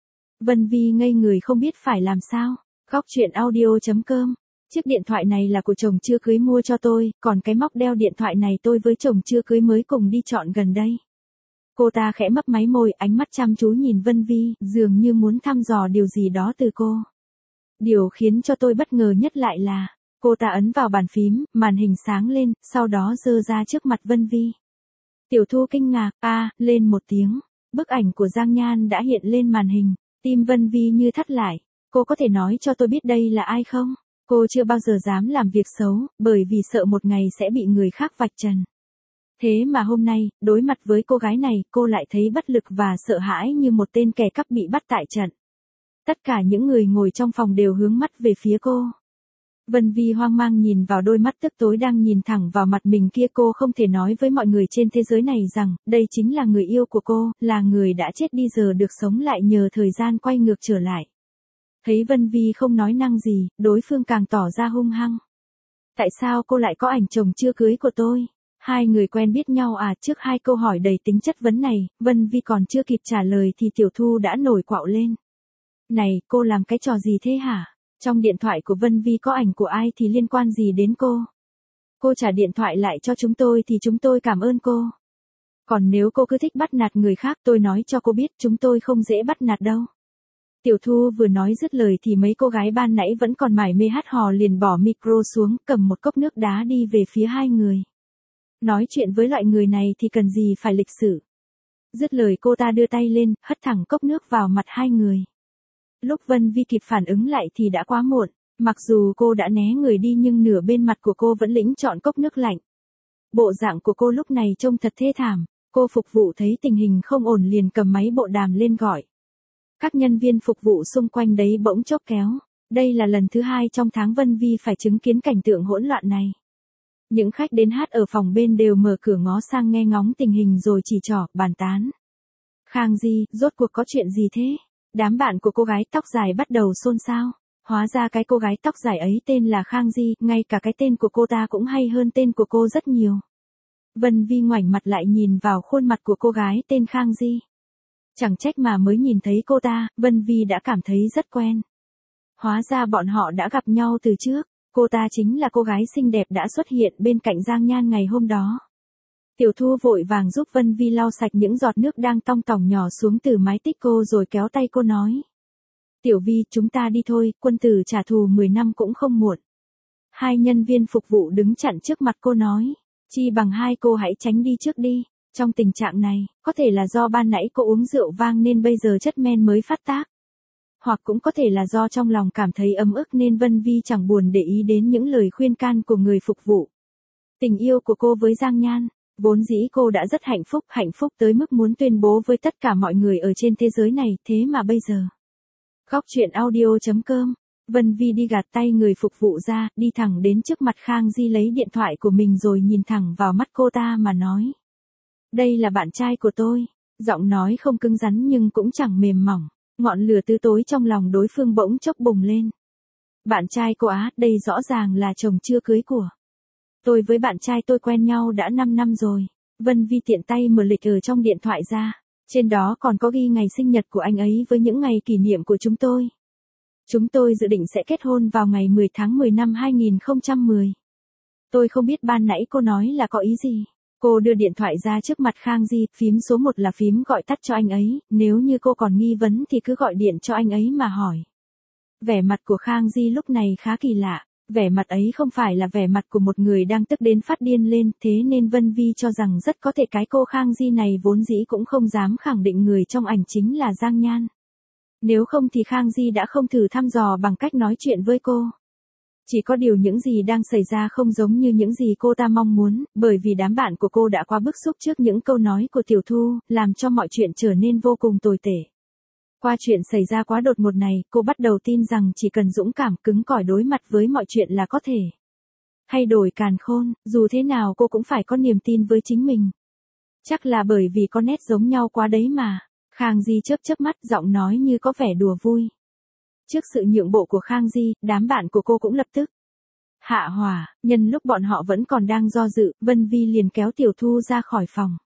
Vân Vi ngây người không biết phải làm sao. Góc truyện audio.com. Chiếc điện thoại này là của chồng chưa cưới mua cho tôi, còn cái móc đeo điện thoại này tôi với chồng chưa cưới mới cùng đi chọn gần đây. Cô ta khẽ mấp máy môi, ánh mắt chăm chú nhìn Vân Vi, dường như muốn thăm dò điều gì đó từ cô. Điều khiến cho tôi bất ngờ nhất lại là, cô ta ấn vào bàn phím, màn hình sáng lên, sau đó giơ ra trước mặt Vân Vi. Tiểu Thu kinh ngạc, lên một tiếng, bức ảnh của Giang Nhan đã hiện lên màn hình, tim Vân Vi như thắt lại. Cô có thể nói cho tôi biết đây là ai không? Cô chưa bao giờ dám làm việc xấu, bởi vì sợ một ngày sẽ bị người khác vạch trần. Thế mà hôm nay, đối mặt với cô gái này, cô lại thấy bất lực và sợ hãi như một tên kẻ cắp bị bắt tại trận. Tất cả những người ngồi trong phòng đều hướng mắt về phía cô. Vân Vi hoang mang nhìn vào đôi mắt tức tối đang nhìn thẳng vào mặt mình kia, cô không thể nói với mọi người trên thế giới này rằng, đây chính là người yêu của cô, là người đã chết đi giờ được sống lại nhờ thời gian quay ngược trở lại. Thấy Vân Vi không nói năng gì, đối phương càng tỏ ra hung hăng. Tại sao cô lại có ảnh chồng chưa cưới của tôi? Hai người quen biết nhau à? Trước hai câu hỏi đầy tính chất vấn này, Vân Vi còn chưa kịp trả lời thì Tiểu Thu đã nổi quạo lên. Này, cô làm cái trò gì thế hả? Trong điện thoại của Vân Vi có ảnh của ai thì liên quan gì đến cô? Cô trả điện thoại lại cho chúng tôi thì chúng tôi cảm ơn cô. Còn nếu cô cứ thích bắt nạt người khác, tôi nói cho cô biết chúng tôi không dễ bắt nạt đâu. Tiểu Thu vừa nói dứt lời thì mấy cô gái ban nãy vẫn còn mải mê hát hò liền bỏ micro xuống, cầm một cốc nước đá đi về phía hai người. Nói chuyện với loại người này thì cần gì phải lịch sự. Dứt lời cô ta đưa tay lên, hất thẳng cốc nước vào mặt hai người. Lúc Vân Vi kịp phản ứng lại thì đã quá muộn, mặc dù cô đã né người đi nhưng nửa bên mặt của cô vẫn lĩnh trọn cốc nước lạnh. Bộ dạng của cô lúc này trông thật thê thảm, cô phục vụ thấy tình hình không ổn liền cầm máy bộ đàm lên gọi. Các nhân viên phục vụ xung quanh đấy bỗng chốc kéo, đây là lần thứ 2 trong tháng Vân Vi phải chứng kiến cảnh tượng hỗn loạn này. Những khách đến hát ở phòng bên đều mở cửa ngó sang nghe ngóng tình hình rồi chỉ trỏ, bàn tán. Khang Di, rốt cuộc có chuyện gì thế? Đám bạn của cô gái tóc dài bắt đầu xôn xao. Hóa ra cái cô gái tóc dài ấy tên là Khang Di, ngay cả cái tên của cô ta cũng hay hơn tên của cô rất nhiều. Vân Vi ngoảnh mặt lại nhìn vào khuôn mặt của cô gái tên Khang Di. Chẳng trách mà mới nhìn thấy cô ta, Vân Vi đã cảm thấy rất quen. Hóa ra bọn họ đã gặp nhau từ trước, cô ta chính là cô gái xinh đẹp đã xuất hiện bên cạnh Giang Nhan ngày hôm đó. Tiểu Thu vội vàng giúp Vân Vi lau sạch những giọt nước đang tong tỏng nhỏ xuống từ mái tóc cô rồi kéo tay cô nói. Tiểu Vi, chúng ta đi thôi, quân tử trả thù 10 năm cũng không muộn. Hai nhân viên phục vụ đứng chặn trước mặt cô nói. Chi bằng hai cô hãy tránh đi trước đi. Trong tình trạng này, có thể là do ban nãy cô uống rượu vang nên bây giờ chất men mới phát tác. Hoặc cũng có thể là do trong lòng cảm thấy ấm ức nên Vân Vi chẳng buồn để ý đến những lời khuyên can của người phục vụ. Tình yêu của cô với Giang Nhan, vốn dĩ cô đã rất hạnh phúc tới mức muốn tuyên bố với tất cả mọi người ở trên thế giới này, thế mà bây giờ. Góc truyện audio.com, Vân Vi đi gạt tay người phục vụ ra, đi thẳng đến trước mặt Khang Di lấy điện thoại của mình rồi nhìn thẳng vào mắt cô ta mà nói. Đây là bạn trai của tôi. Giọng nói không cứng rắn nhưng cũng chẳng mềm mỏng. Ngọn lửa tứ tối trong lòng đối phương bỗng chốc bùng lên. Bạn trai cô á, đây rõ ràng là chồng chưa cưới của. Tôi với bạn trai tôi quen nhau đã 5 năm rồi. Vân Vi tiện tay mở lịch ở trong điện thoại ra. Trên đó còn có ghi ngày sinh nhật của anh ấy với những ngày kỷ niệm của chúng tôi. Chúng tôi dự định sẽ kết hôn vào ngày 10 tháng 10 năm 2010. Tôi không biết ban nãy cô nói là có ý gì. Cô đưa điện thoại ra trước mặt Khang Di, phím số 1 là phím gọi tắt cho anh ấy, nếu như cô còn nghi vấn thì cứ gọi điện cho anh ấy mà hỏi. Vẻ mặt của Khang Di lúc này khá kỳ lạ, vẻ mặt ấy không phải là vẻ mặt của một người đang tức đến phát điên lên, thế nên Vân Vi cho rằng rất có thể cái cô Khang Di này vốn dĩ cũng không dám khẳng định người trong ảnh chính là Giang Nhan. Nếu không thì Khang Di đã không thử thăm dò bằng cách nói chuyện với cô. Chỉ có điều những gì đang xảy ra không giống như những gì cô ta mong muốn, bởi vì đám bạn của cô đã quá bức xúc trước những câu nói của Tiểu Thu, làm cho mọi chuyện trở nên vô cùng tồi tệ. Qua chuyện xảy ra quá đột ngột này, cô bắt đầu tin rằng chỉ cần dũng cảm cứng cỏi đối mặt với mọi chuyện là có thể thay đổi càn khôn, dù thế nào cô cũng phải có niềm tin với chính mình. Chắc là bởi vì có nét giống nhau quá đấy mà. Khang Di chớp chớp mắt, giọng nói như có vẻ đùa vui. Trước sự nhượng bộ của Khang Di, đám bạn của cô cũng lập tức hạ hỏa, nhân lúc bọn họ vẫn còn đang do dự, Vân Vi liền kéo Tiểu Thu ra khỏi phòng.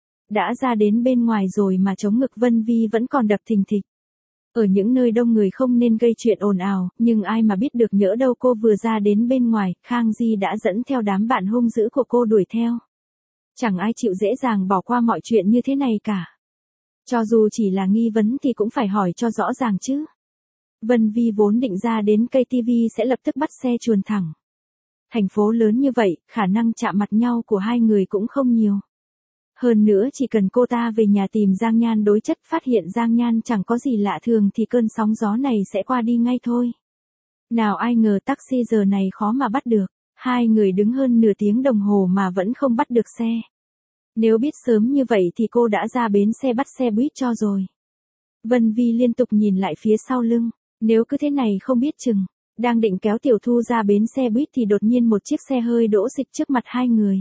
Đã ra đến bên ngoài rồi mà chống ngực Vân Vi vẫn còn đập thình thịch. Ở những nơi đông người không nên gây chuyện ồn ào, nhưng ai mà biết được nhỡ đâu cô vừa ra đến bên ngoài, Khang Di đã dẫn theo đám bạn hung dữ của cô đuổi theo. Chẳng ai chịu dễ dàng bỏ qua mọi chuyện như thế này cả. Cho dù chỉ là nghi vấn thì cũng phải hỏi cho rõ ràng chứ. Vân Vi vốn định ra đến KTV sẽ lập tức bắt xe chuồn thẳng. Thành phố lớn như vậy, khả năng chạm mặt nhau của hai người cũng không nhiều. Hơn nữa chỉ cần cô ta về nhà tìm Giang Nhan đối chất, phát hiện Giang Nhan chẳng có gì lạ thường thì cơn sóng gió này sẽ qua đi ngay thôi. Nào ai ngờ taxi giờ này khó mà bắt được. Hai người đứng hơn nửa tiếng đồng hồ mà vẫn không bắt được xe. Nếu biết sớm như vậy thì cô đã ra bến xe bắt xe buýt cho rồi. Vân Vi liên tục nhìn lại phía sau lưng. Nếu cứ thế này không biết chừng. Đang định kéo Tiểu Thu ra bến xe buýt thì đột nhiên một chiếc xe hơi đỗ xịch trước mặt hai người.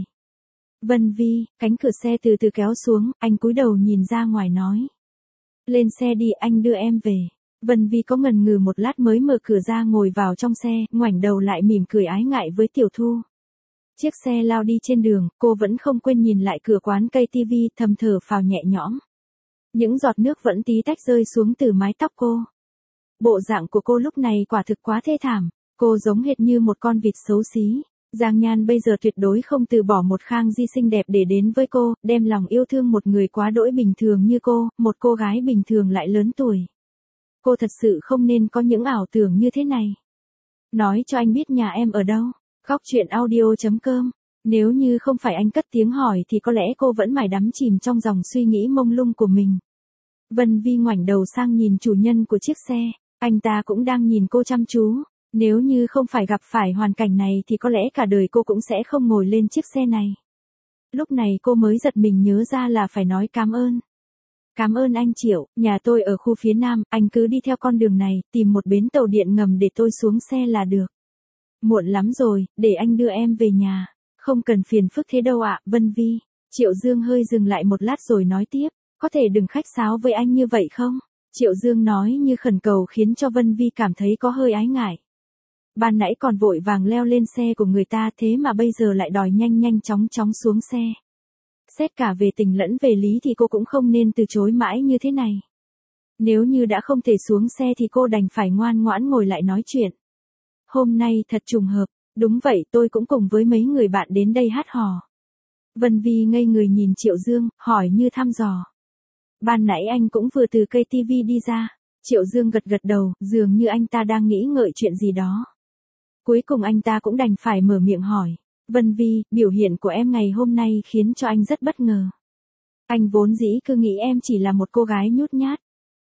Vân Vi, cánh cửa xe từ từ kéo xuống, anh cúi đầu nhìn ra ngoài nói. Lên xe đi, anh đưa em về. Vân Vi có ngần ngừ một lát mới mở cửa ra ngồi vào trong xe, ngoảnh đầu lại mỉm cười ái ngại với Tiểu Thu. Chiếc xe lao đi trên đường, cô vẫn không quên nhìn lại cửa quán KTV, thầm thở phào nhẹ nhõm. Những giọt nước vẫn tí tách rơi xuống từ mái tóc cô. Bộ dạng của cô lúc này quả thực quá thê thảm, cô giống hệt như một con vịt xấu xí. Giang Nhan bây giờ tuyệt đối không từ bỏ một Khang Di xinh đẹp để đến với cô, đem lòng yêu thương một người quá đỗi bình thường như cô, một cô gái bình thường lại lớn tuổi. Cô thật sự không nên có những ảo tưởng như thế này. Nói cho anh biết nhà em ở đâu. Góc truyện audio.com. Nếu như không phải anh cất tiếng hỏi thì có lẽ cô vẫn mải đắm chìm trong dòng suy nghĩ mông lung của mình. Vân Vi ngoảnh đầu sang nhìn chủ nhân của chiếc xe, anh ta cũng đang nhìn cô chăm chú. Nếu như không phải gặp phải hoàn cảnh này thì có lẽ cả đời cô cũng sẽ không ngồi lên chiếc xe này. Lúc này cô mới giật mình nhớ ra là phải nói cảm ơn. Cảm ơn anh Triệu, nhà tôi ở khu phía Nam, anh cứ đi theo con đường này, tìm một bến tàu điện ngầm để tôi xuống xe là được. Muộn lắm rồi, để anh đưa em về nhà. Không cần phiền phức thế đâu ạ, Vân Vi. Triệu Dương hơi dừng lại một lát rồi nói tiếp, có thể đừng khách sáo với anh như vậy không? Triệu Dương nói như khẩn cầu khiến cho Vân Vi cảm thấy có hơi ái ngại. Ban nãy còn vội vàng leo lên xe của người ta thế mà bây giờ lại đòi nhanh nhanh chóng chóng xuống xe. Xét cả về tình lẫn về lý thì cô cũng không nên từ chối mãi như thế này. Nếu như đã không thể xuống xe thì cô đành phải ngoan ngoãn ngồi lại nói chuyện. Hôm nay thật trùng hợp, đúng vậy tôi cũng cùng với mấy người bạn đến đây hát hò. Vân Vi ngây người nhìn Triệu Dương, hỏi như thăm dò. Ban nãy anh cũng vừa từ KTV đi ra. Triệu Dương gật gật đầu, dường như anh ta đang nghĩ ngợi chuyện gì đó. Cuối cùng anh ta cũng đành phải mở miệng hỏi. Vân Vi, biểu hiện của em ngày hôm nay khiến cho anh rất bất ngờ. Anh vốn dĩ cứ nghĩ em chỉ là một cô gái nhút nhát.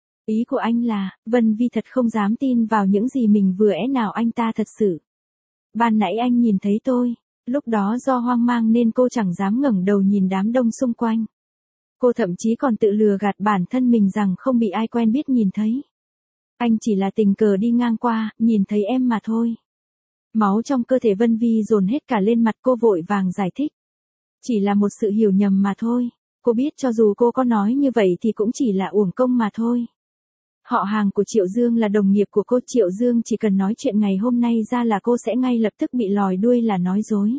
Ý của anh là, Vân Vi thật không dám tin vào những gì mình vừa nào anh ta thật sự. Ban nãy anh nhìn thấy tôi, lúc đó do hoang mang nên cô chẳng dám ngẩng đầu nhìn đám đông xung quanh. Cô thậm chí còn tự lừa gạt bản thân mình rằng không bị ai quen biết nhìn thấy. Anh chỉ là tình cờ đi ngang qua, nhìn thấy em mà thôi. Máu trong cơ thể Vân Vi dồn hết cả lên mặt, cô vội vàng giải thích. Chỉ là một sự hiểu nhầm mà thôi. Cô biết cho dù cô có nói như vậy thì cũng chỉ là uổng công mà thôi. Họ hàng của Triệu Dương là đồng nghiệp của cô, Triệu Dương chỉ cần nói chuyện ngày hôm nay ra là cô sẽ ngay lập tức bị lòi đuôi là nói dối.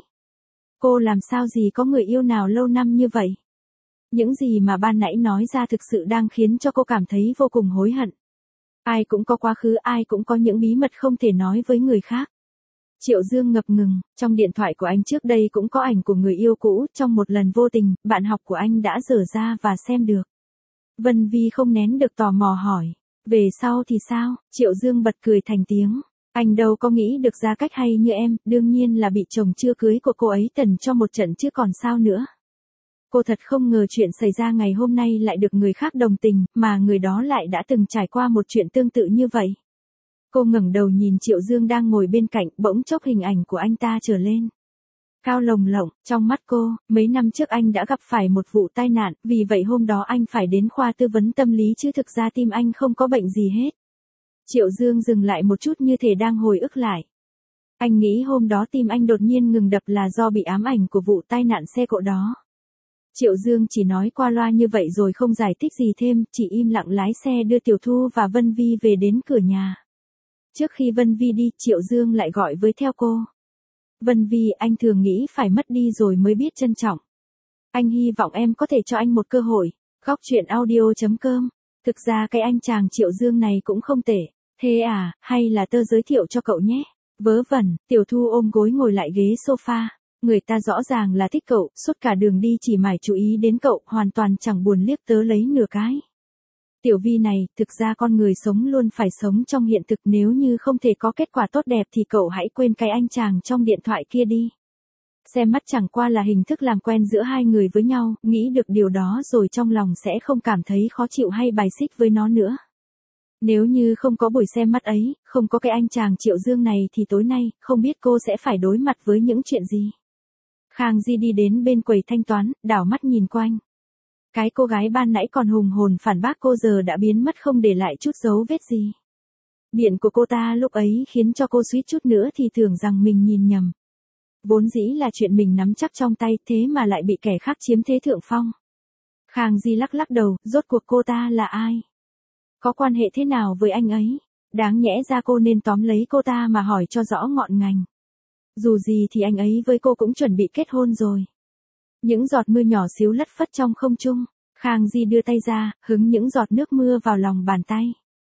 Cô làm sao gì có người yêu nào lâu năm như vậy? Những gì mà ban nãy nói ra thực sự đang khiến cho cô cảm thấy vô cùng hối hận. Ai cũng có quá khứ, ai cũng có những bí mật không thể nói với người khác. Triệu Dương ngập ngừng, trong điện thoại của anh trước đây cũng có ảnh của người yêu cũ, trong một lần vô tình, bạn học của anh đã dở ra và xem được. Vân Vi không nén được tò mò hỏi, về sau thì sao? Triệu Dương bật cười thành tiếng, anh đâu có nghĩ được ra cách hay như em, đương nhiên là bị chồng chưa cưới của cô ấy tần cho một trận chứ còn sao nữa. Cô thật không ngờ chuyện xảy ra ngày hôm nay lại được người khác đồng tình, mà người đó lại đã từng trải qua một chuyện tương tự như vậy. Cô ngẩng đầu nhìn Triệu Dương đang ngồi bên cạnh, bỗng chốc hình ảnh của anh ta trở lên. Cao lồng lộng, trong mắt cô, mấy năm trước anh đã gặp phải một vụ tai nạn, vì vậy hôm đó anh phải đến khoa tư vấn tâm lý chứ thực ra tim anh không có bệnh gì hết. Triệu Dương dừng lại một chút như thể đang hồi ức lại. Anh nghĩ hôm đó tim anh đột nhiên ngừng đập là do bị ám ảnh của vụ tai nạn xe cộ đó. Triệu Dương chỉ nói qua loa như vậy rồi không giải thích gì thêm, chỉ im lặng lái xe đưa Tiểu Thu và Vân Vi về đến cửa nhà. Trước khi Vân Vi đi, Triệu Dương lại gọi với theo cô. Vân Vi, anh thường nghĩ phải mất đi rồi mới biết trân trọng. Anh hy vọng em có thể cho anh một cơ hội. Góc truyện audio.com. Thực ra cái anh chàng Triệu Dương này cũng không tệ. Thế à, hay là tớ giới thiệu cho cậu nhé. Vớ vẩn, Tiểu Thu ôm gối ngồi lại ghế sofa. Người ta rõ ràng là thích cậu, suốt cả đường đi chỉ mải chú ý đến cậu, hoàn toàn chẳng buồn liếc tớ lấy nửa cái. Tiểu Vi này, thực ra con người sống luôn phải sống trong hiện thực, nếu như không thể có kết quả tốt đẹp thì cậu hãy quên cái anh chàng trong điện thoại kia đi. Xem mắt chẳng qua là hình thức làm quen giữa hai người với nhau, nghĩ được điều đó rồi trong lòng sẽ không cảm thấy khó chịu hay bài xích với nó nữa. Nếu như không có buổi xem mắt ấy, không có cái anh chàng Triệu Dương này thì tối nay, không biết cô sẽ phải đối mặt với những chuyện gì. Khang Di đi đến bên quầy thanh toán, đảo mắt nhìn quanh. Cái cô gái ban nãy còn hùng hồn phản bác cô giờ đã biến mất không để lại chút dấu vết gì. Biện của cô ta lúc ấy khiến cho cô suýt chút nữa thì tưởng rằng mình nhìn nhầm. Vốn dĩ là chuyện mình nắm chắc trong tay, thế mà lại bị kẻ khác chiếm thế thượng phong. Khang Di lắc lắc đầu, rốt cuộc cô ta là ai? Có quan hệ thế nào với anh ấy? Đáng nhẽ ra cô nên tóm lấy cô ta mà hỏi cho rõ ngọn ngành. Dù gì thì anh ấy với cô cũng chuẩn bị kết hôn rồi. Những giọt mưa nhỏ xíu lất phất trong không trung. Khang Di đưa tay ra, hứng những giọt nước mưa vào lòng bàn tay.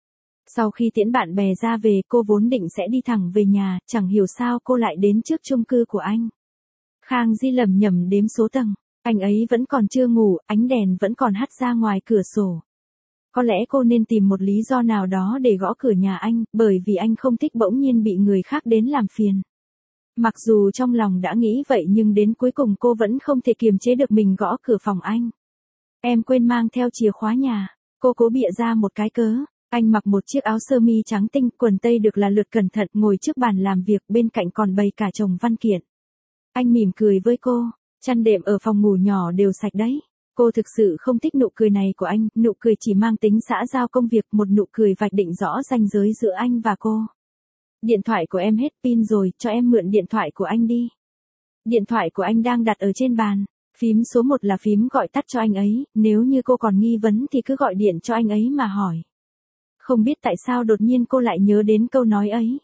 Sau khi tiễn bạn bè ra về, cô vốn định sẽ đi thẳng về nhà, chẳng hiểu sao cô lại đến trước chung cư của anh. Khang Di lẩm nhẩm đếm số tầng. Anh ấy vẫn còn chưa ngủ, ánh đèn vẫn còn hắt ra ngoài cửa sổ. Có lẽ cô nên tìm một lý do nào đó để gõ cửa nhà anh, bởi vì anh không thích bỗng nhiên bị người khác đến làm phiền. Mặc dù trong lòng đã nghĩ vậy nhưng đến cuối cùng cô vẫn không thể kiềm chế được mình gõ cửa phòng anh. Em quên mang theo chìa khóa nhà. Cô cố bịa ra một cái cớ. Anh mặc một chiếc áo sơ mi trắng tinh, quần tây được là lượt cẩn thận, ngồi trước bàn làm việc, bên cạnh còn bày cả chồng văn kiện. Anh mỉm cười với cô. Chăn đệm ở phòng ngủ nhỏ đều sạch đấy. Cô thực sự không thích nụ cười này của anh, nụ cười chỉ mang tính xã giao công việc, một nụ cười vạch định rõ ranh giới giữa anh và cô. Điện thoại của em hết pin rồi, cho em mượn điện thoại của anh đi. Điện thoại của anh đang đặt ở trên bàn. Phím số 1 là phím gọi tắt cho anh ấy, nếu như cô còn nghi vấn thì cứ gọi điện cho anh ấy mà hỏi. Không biết tại sao đột nhiên cô lại nhớ đến câu nói ấy.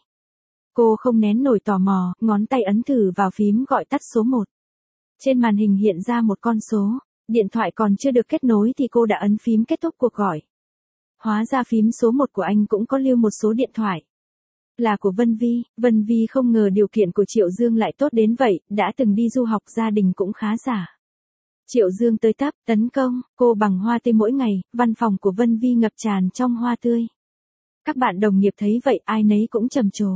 Cô không nén nổi tò mò, ngón tay ấn thử vào phím gọi tắt số 1. Trên màn hình hiện ra một con số, điện thoại còn chưa được kết nối thì cô đã ấn phím kết thúc cuộc gọi. Hóa ra phím số 1 của anh cũng có lưu một số điện thoại. Là của Vân Vi không ngờ điều kiện của Triệu Dương lại tốt đến vậy, đã từng đi du học, gia đình cũng khá giả. Triệu Dương tới tấp, tấn công, cô bằng hoa tươi mỗi ngày, văn phòng của Vân Vi ngập tràn trong hoa tươi. Các bạn đồng nghiệp thấy vậy ai nấy cũng trầm trồ.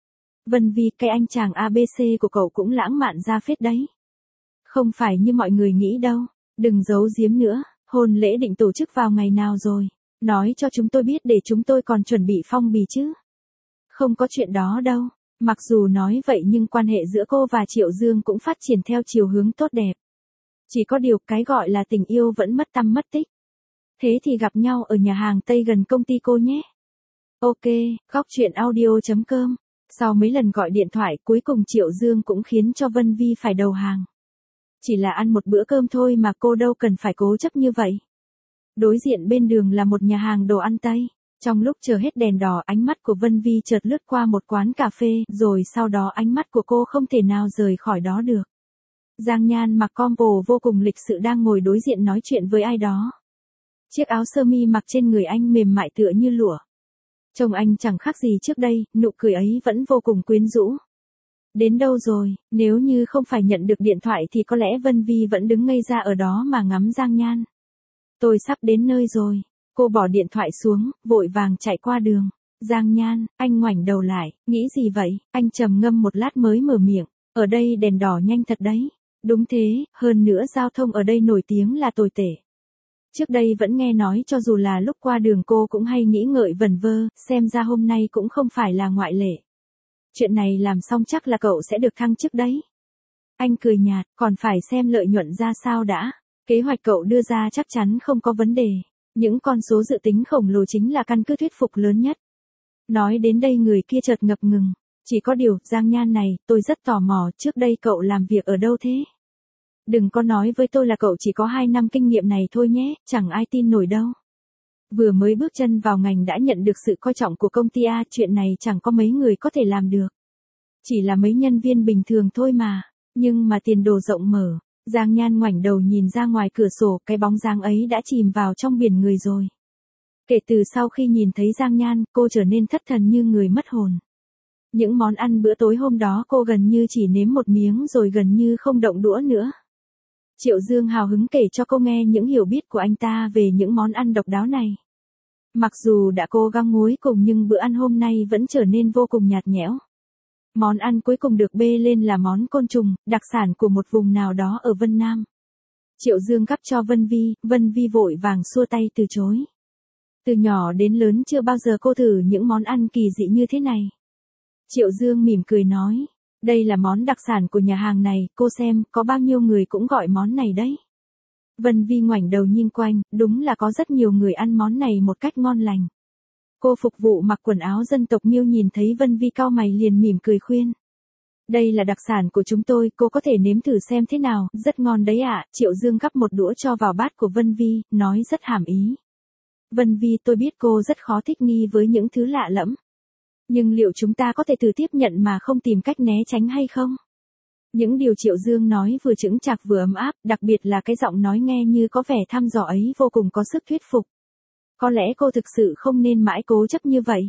Vân Vi, cái anh chàng ABC của cậu cũng lãng mạn ra phết đấy. Không phải như mọi người nghĩ đâu, đừng giấu giếm nữa, hôn lễ định tổ chức vào ngày nào rồi, nói cho chúng tôi biết để chúng tôi còn chuẩn bị phong bì chứ. Không có chuyện đó đâu. Mặc dù nói vậy nhưng quan hệ giữa cô và Triệu Dương cũng phát triển theo chiều hướng tốt đẹp. Chỉ có điều cái gọi là tình yêu vẫn mất tăm mất tích. Thế thì gặp nhau ở nhà hàng Tây gần công ty cô nhé. Ok, góc truyện audio.com. Sau mấy lần gọi điện thoại cuối cùng Triệu Dương cũng khiến cho Vân Vi phải đầu hàng. Chỉ là ăn một bữa cơm thôi mà cô đâu cần phải cố chấp như vậy. Đối diện bên đường là một nhà hàng đồ ăn Tây. Trong lúc chờ hết đèn đỏ, ánh mắt của Vân Vi chợt lướt qua một quán cà phê, rồi sau đó ánh mắt của cô không thể nào rời khỏi đó được. Giang Nhan mặc combo vô cùng lịch sự đang ngồi đối diện nói chuyện với ai đó. Chiếc áo sơ mi mặc trên người anh mềm mại tựa như lụa. Trông anh chẳng khác gì trước đây, nụ cười ấy vẫn vô cùng quyến rũ. Đến đâu rồi, nếu như không phải nhận được điện thoại thì có lẽ Vân Vi vẫn đứng ngây ra ở đó mà ngắm Giang Nhan. Tôi sắp đến nơi rồi. Cô bỏ điện thoại xuống, vội vàng chạy qua đường. Giang Nhan, anh ngoảnh đầu lại, nghĩ gì vậy? Anh trầm ngâm một lát mới mở miệng. Ở đây đèn đỏ nhanh thật đấy. Đúng thế, hơn nữa giao thông ở đây nổi tiếng là tồi tệ. Trước đây vẫn nghe nói cho dù là lúc qua đường cô cũng hay nghĩ ngợi vẩn vơ, xem ra hôm nay cũng không phải là ngoại lệ. Chuyện này làm xong chắc là cậu sẽ được thăng chức đấy. Anh cười nhạt, còn phải xem lợi nhuận ra sao đã. Kế hoạch cậu đưa ra chắc chắn không có vấn đề. Những con số dự tính khổng lồ chính là căn cứ thuyết phục lớn nhất. Nói đến đây người kia chợt ngập ngừng. Chỉ có điều, Giang Nhan này, tôi rất tò mò, trước đây cậu làm việc ở đâu thế? Đừng có nói với tôi là cậu chỉ có 2 năm kinh nghiệm này thôi nhé, chẳng ai tin nổi đâu. Vừa mới bước chân vào ngành đã nhận được sự coi trọng của công ty A, chuyện này chẳng có mấy người có thể làm được. Chỉ là mấy nhân viên bình thường thôi mà, nhưng mà tiền đồ rộng mở. Giang Nhan ngoảnh đầu nhìn ra ngoài cửa sổ, cái bóng dáng ấy đã chìm vào trong biển người rồi. Kể từ sau khi nhìn thấy Giang Nhan, cô trở nên thất thần như người mất hồn. Những món ăn bữa tối hôm đó cô gần như chỉ nếm một miếng rồi gần như không động đũa nữa. Triệu Dương hào hứng kể cho cô nghe những hiểu biết của anh ta về những món ăn độc đáo này. Mặc dù đã cố gắng cuối cùng nhưng bữa ăn hôm nay vẫn trở nên vô cùng nhạt nhẽo. Món ăn cuối cùng được bê lên là món côn trùng, đặc sản của một vùng nào đó ở Vân Nam. Triệu Dương gắp cho Vân Vi vội vàng xua tay từ chối. Từ nhỏ đến lớn chưa bao giờ cô thử những món ăn kỳ dị như thế này. Triệu Dương mỉm cười nói, đây là món đặc sản của nhà hàng này, cô xem, có bao nhiêu người cũng gọi món này đấy. Vân Vi ngoảnh đầu nhìn quanh, đúng là có rất nhiều người ăn món này một cách ngon lành. Cô phục vụ mặc quần áo dân tộc Miêu nhìn thấy Vân Vi cau mày liền mỉm cười khuyên. Đây là đặc sản của chúng tôi, cô có thể nếm thử xem thế nào, rất ngon đấy ạ. Triệu Dương gắp một đũa cho vào bát của Vân Vi, nói rất hàm ý. Vân Vi, tôi biết cô rất khó thích nghi với những thứ lạ lẫm. Nhưng liệu chúng ta có thể thử tiếp nhận mà không tìm cách né tránh hay không? Những điều Triệu Dương nói vừa chững chạc vừa ấm áp, đặc biệt là cái giọng nói nghe như có vẻ thăm dò ấy vô cùng có sức thuyết phục. Có lẽ cô thực sự không nên mãi cố chấp như vậy.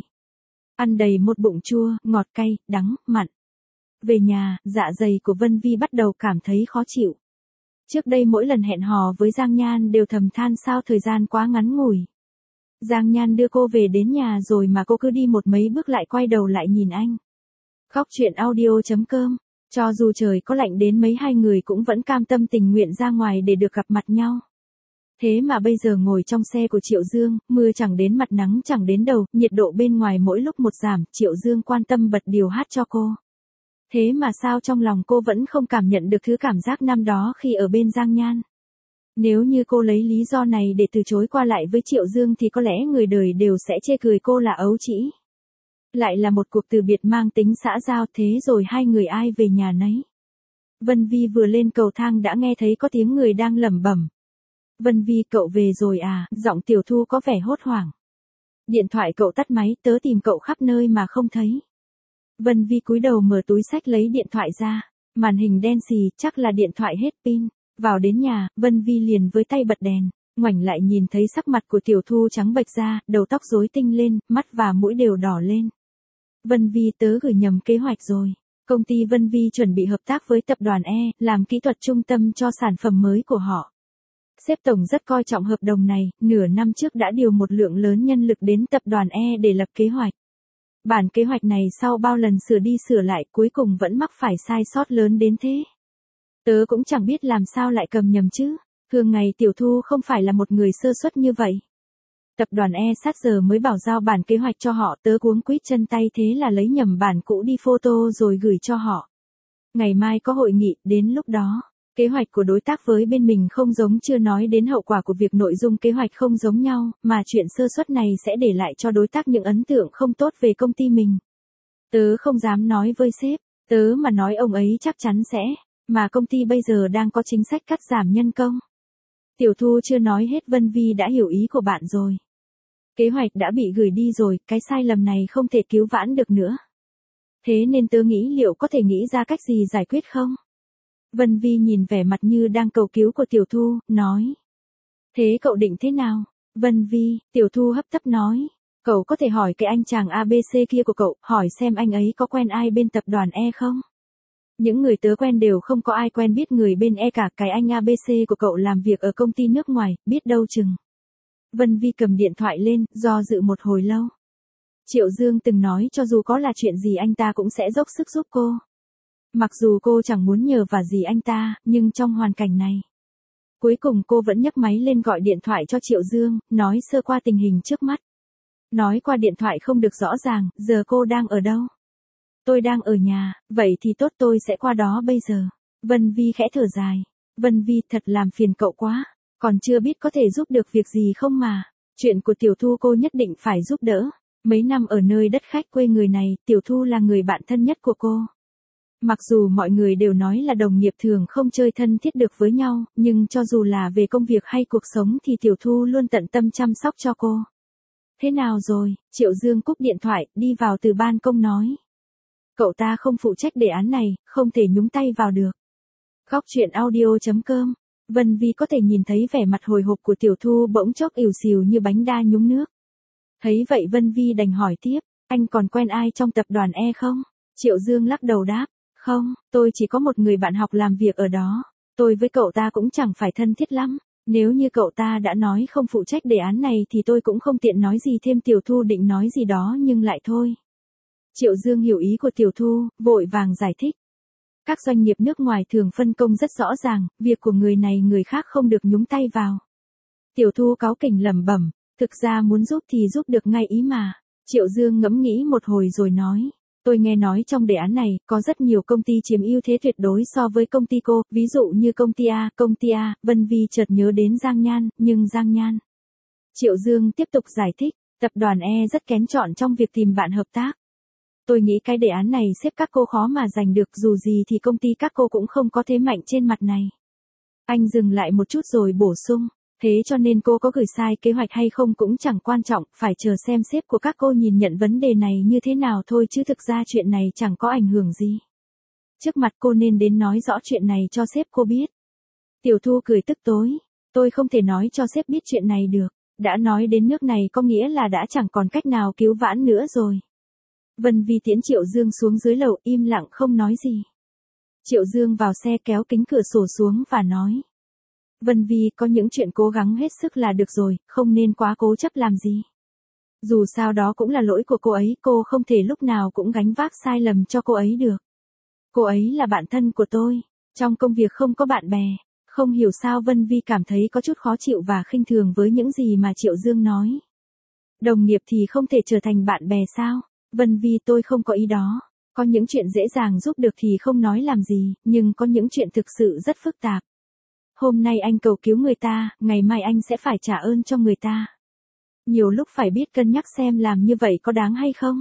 Ăn đầy một bụng chua, ngọt cay, đắng, mặn. Về nhà, dạ dày của Vân Vi bắt đầu cảm thấy khó chịu. Trước đây mỗi lần hẹn hò với Giang Nhan đều thầm than sao thời gian quá ngắn ngủi. Giang Nhan đưa cô về đến nhà rồi mà cô cứ đi một mấy bước lại quay đầu lại nhìn anh. Khóc chuyện audio.com. Cho dù trời có lạnh đến mấy hai người cũng vẫn cam tâm tình nguyện ra ngoài để được gặp mặt nhau. Thế mà bây giờ ngồi trong xe của Triệu Dương, mưa chẳng đến mặt nắng chẳng đến đầu, nhiệt độ bên ngoài mỗi lúc một giảm, Triệu Dương quan tâm bật điều hát cho cô. Thế mà sao trong lòng cô vẫn không cảm nhận được thứ cảm giác năm đó khi ở bên Giang Nhan. Nếu như cô lấy lý do này để từ chối qua lại với Triệu Dương thì có lẽ người đời đều sẽ chê cười cô là ấu trĩ. Lại là một cuộc từ biệt mang tính xã giao, thế rồi hai người ai về nhà nấy. Vân Vi vừa lên cầu thang đã nghe thấy có tiếng người đang lẩm bẩm. Vân Vi, cậu về rồi à? Giọng Tiểu Thu có vẻ hốt hoảng. Điện thoại cậu tắt máy, tớ tìm cậu khắp nơi mà không thấy. Vân Vi cúi đầu mở túi xách lấy điện thoại ra. Màn hình đen xì, chắc là điện thoại hết pin. Vào đến nhà, Vân Vi liền với tay bật đèn. Ngoảnh lại nhìn thấy sắc mặt của Tiểu Thu trắng bệch ra, đầu tóc rối tinh lên, mắt và mũi đều đỏ lên. Vân Vi, tớ gửi nhầm kế hoạch rồi. Công ty Vân Vi chuẩn bị hợp tác với tập đoàn E, làm kỹ thuật trung tâm cho sản phẩm mới của họ. Sếp tổng rất coi trọng hợp đồng này, nửa năm trước đã điều một lượng lớn nhân lực đến tập đoàn E để lập kế hoạch. Bản kế hoạch này sau bao lần sửa đi sửa lại cuối cùng vẫn mắc phải sai sót lớn đến thế. Tớ cũng chẳng biết làm sao lại cầm nhầm chứ, thường ngày Tiểu Thu không phải là một người sơ suất như vậy. Tập đoàn E sát giờ mới bảo giao bản kế hoạch cho họ, tớ cuống quýt chân tay thế là lấy nhầm bản cũ đi photo rồi gửi cho họ. Ngày mai có hội nghị, đến lúc đó, kế hoạch của đối tác với bên mình không giống, chưa nói đến hậu quả của việc nội dung kế hoạch không giống nhau, mà chuyện sơ suất này sẽ để lại cho đối tác những ấn tượng không tốt về công ty mình. Tớ không dám nói với sếp, tớ mà nói ông ấy chắc chắn sẽ Mà công ty bây giờ đang có chính sách cắt giảm nhân công. Tiểu Thu chưa nói hết Vân Vi đã hiểu ý của bạn rồi. Kế hoạch đã bị gửi đi rồi, cái sai lầm này không thể cứu vãn được nữa. Thế nên tớ nghĩ liệu có thể nghĩ ra cách gì giải quyết không? Vân Vi nhìn vẻ mặt như đang cầu cứu của Tiểu Thu, nói. Thế cậu định thế nào? Vân Vi, Tiểu Thu hấp tấp nói. Cậu có thể hỏi cái anh chàng ABC kia của cậu, hỏi xem anh ấy có quen ai bên tập đoàn E không? Những người tớ quen đều không có ai quen biết người bên E cả, cái anh ABC của cậu làm việc ở công ty nước ngoài, biết đâu chừng. Vân Vi cầm điện thoại lên, do dự một hồi lâu. Triệu Dương từng nói cho dù có là chuyện gì anh ta cũng sẽ dốc sức giúp cô. Mặc dù cô chẳng muốn nhờ vả gì anh ta, nhưng trong hoàn cảnh này. Cuối cùng cô vẫn nhấc máy lên gọi điện thoại cho Triệu Dương, nói sơ qua tình hình trước mắt. Nói qua điện thoại không được rõ ràng, giờ cô đang ở đâu? Tôi đang ở nhà, vậy thì tốt tôi sẽ qua đó bây giờ. Vân Vi khẽ thở dài. Vân Vi thật làm phiền cậu quá, còn chưa biết có thể giúp được việc gì không mà. Chuyện của Tiểu Thu cô nhất định phải giúp đỡ. Mấy năm ở nơi đất khách quê người này, Tiểu Thu là người bạn thân nhất của cô. Mặc dù mọi người đều nói là đồng nghiệp thường không chơi thân thiết được với nhau, nhưng cho dù là về công việc hay cuộc sống thì Tiểu Thu luôn tận tâm chăm sóc cho cô. Thế nào rồi? Triệu Dương cúp điện thoại, đi vào từ ban công nói. Cậu ta không phụ trách đề án này, không thể nhúng tay vào được. Góc truyện audio.com. Vân Vi có thể nhìn thấy vẻ mặt hồi hộp của Tiểu Thu bỗng chốc ỉu xìu như bánh đa nhúng nước. Thấy vậy Vân Vi đành hỏi tiếp, anh còn quen ai trong tập đoàn E không? Triệu Dương lắc đầu đáp, không, tôi chỉ có một người bạn học làm việc ở đó. Tôi với cậu ta cũng chẳng phải thân thiết lắm. Nếu như cậu ta đã nói không phụ trách đề án này thì tôi cũng không tiện nói gì thêm. Tiểu Thu định nói gì đó nhưng lại thôi. Triệu Dương hiểu ý của Tiểu Thu, vội vàng giải thích. Các doanh nghiệp nước ngoài thường phân công rất rõ ràng, việc của người này người khác không được nhúng tay vào. Tiểu Thu cáu kỉnh lẩm bẩm, thực ra muốn giúp thì giúp được ngay ý mà. Triệu Dương ngẫm nghĩ một hồi rồi nói, tôi nghe nói trong đề án này, có rất nhiều công ty chiếm ưu thế tuyệt đối so với công ty cô, ví dụ như công ty A, Vân Vi chợt nhớ đến Giang Nhan, nhưng Giang Nhan. Triệu Dương tiếp tục giải thích, tập đoàn E rất kén chọn trong việc tìm bạn hợp tác. Tôi nghĩ cái đề án này xếp các cô khó mà giành được, dù gì thì công ty các cô cũng không có thế mạnh trên mặt này. Anh dừng lại một chút rồi bổ sung, thế cho nên cô có gửi sai kế hoạch hay không cũng chẳng quan trọng, phải chờ xem sếp của các cô nhìn nhận vấn đề này như thế nào thôi chứ thực ra chuyện này chẳng có ảnh hưởng gì. Trước mặt cô nên đến nói rõ chuyện này cho sếp cô biết. Tiểu Thu cười tức tối, tôi không thể nói cho sếp biết chuyện này được, đã nói đến nước này có nghĩa là đã chẳng còn cách nào cứu vãn nữa rồi. Vân Vi tiễn Triệu Dương xuống dưới lầu im lặng không nói gì. Triệu Dương vào xe kéo kính cửa sổ xuống và nói. Vân Vi có những chuyện cố gắng hết sức là được rồi, không nên quá cố chấp làm gì. Dù sao đó cũng là lỗi của cô ấy, cô không thể lúc nào cũng gánh vác sai lầm cho cô ấy được. Cô ấy là bạn thân của tôi, trong công việc không có bạn bè. Không hiểu sao Vân Vi cảm thấy có chút khó chịu và khinh thường với những gì mà Triệu Dương nói. Đồng nghiệp thì không thể trở thành bạn bè sao? Vân Vi tôi không có ý đó. Có những chuyện dễ dàng giúp được thì không nói làm gì, nhưng có những chuyện thực sự rất phức tạp. Hôm nay anh cầu cứu người ta, ngày mai anh sẽ phải trả ơn cho người ta. Nhiều lúc phải biết cân nhắc xem làm như vậy có đáng hay không.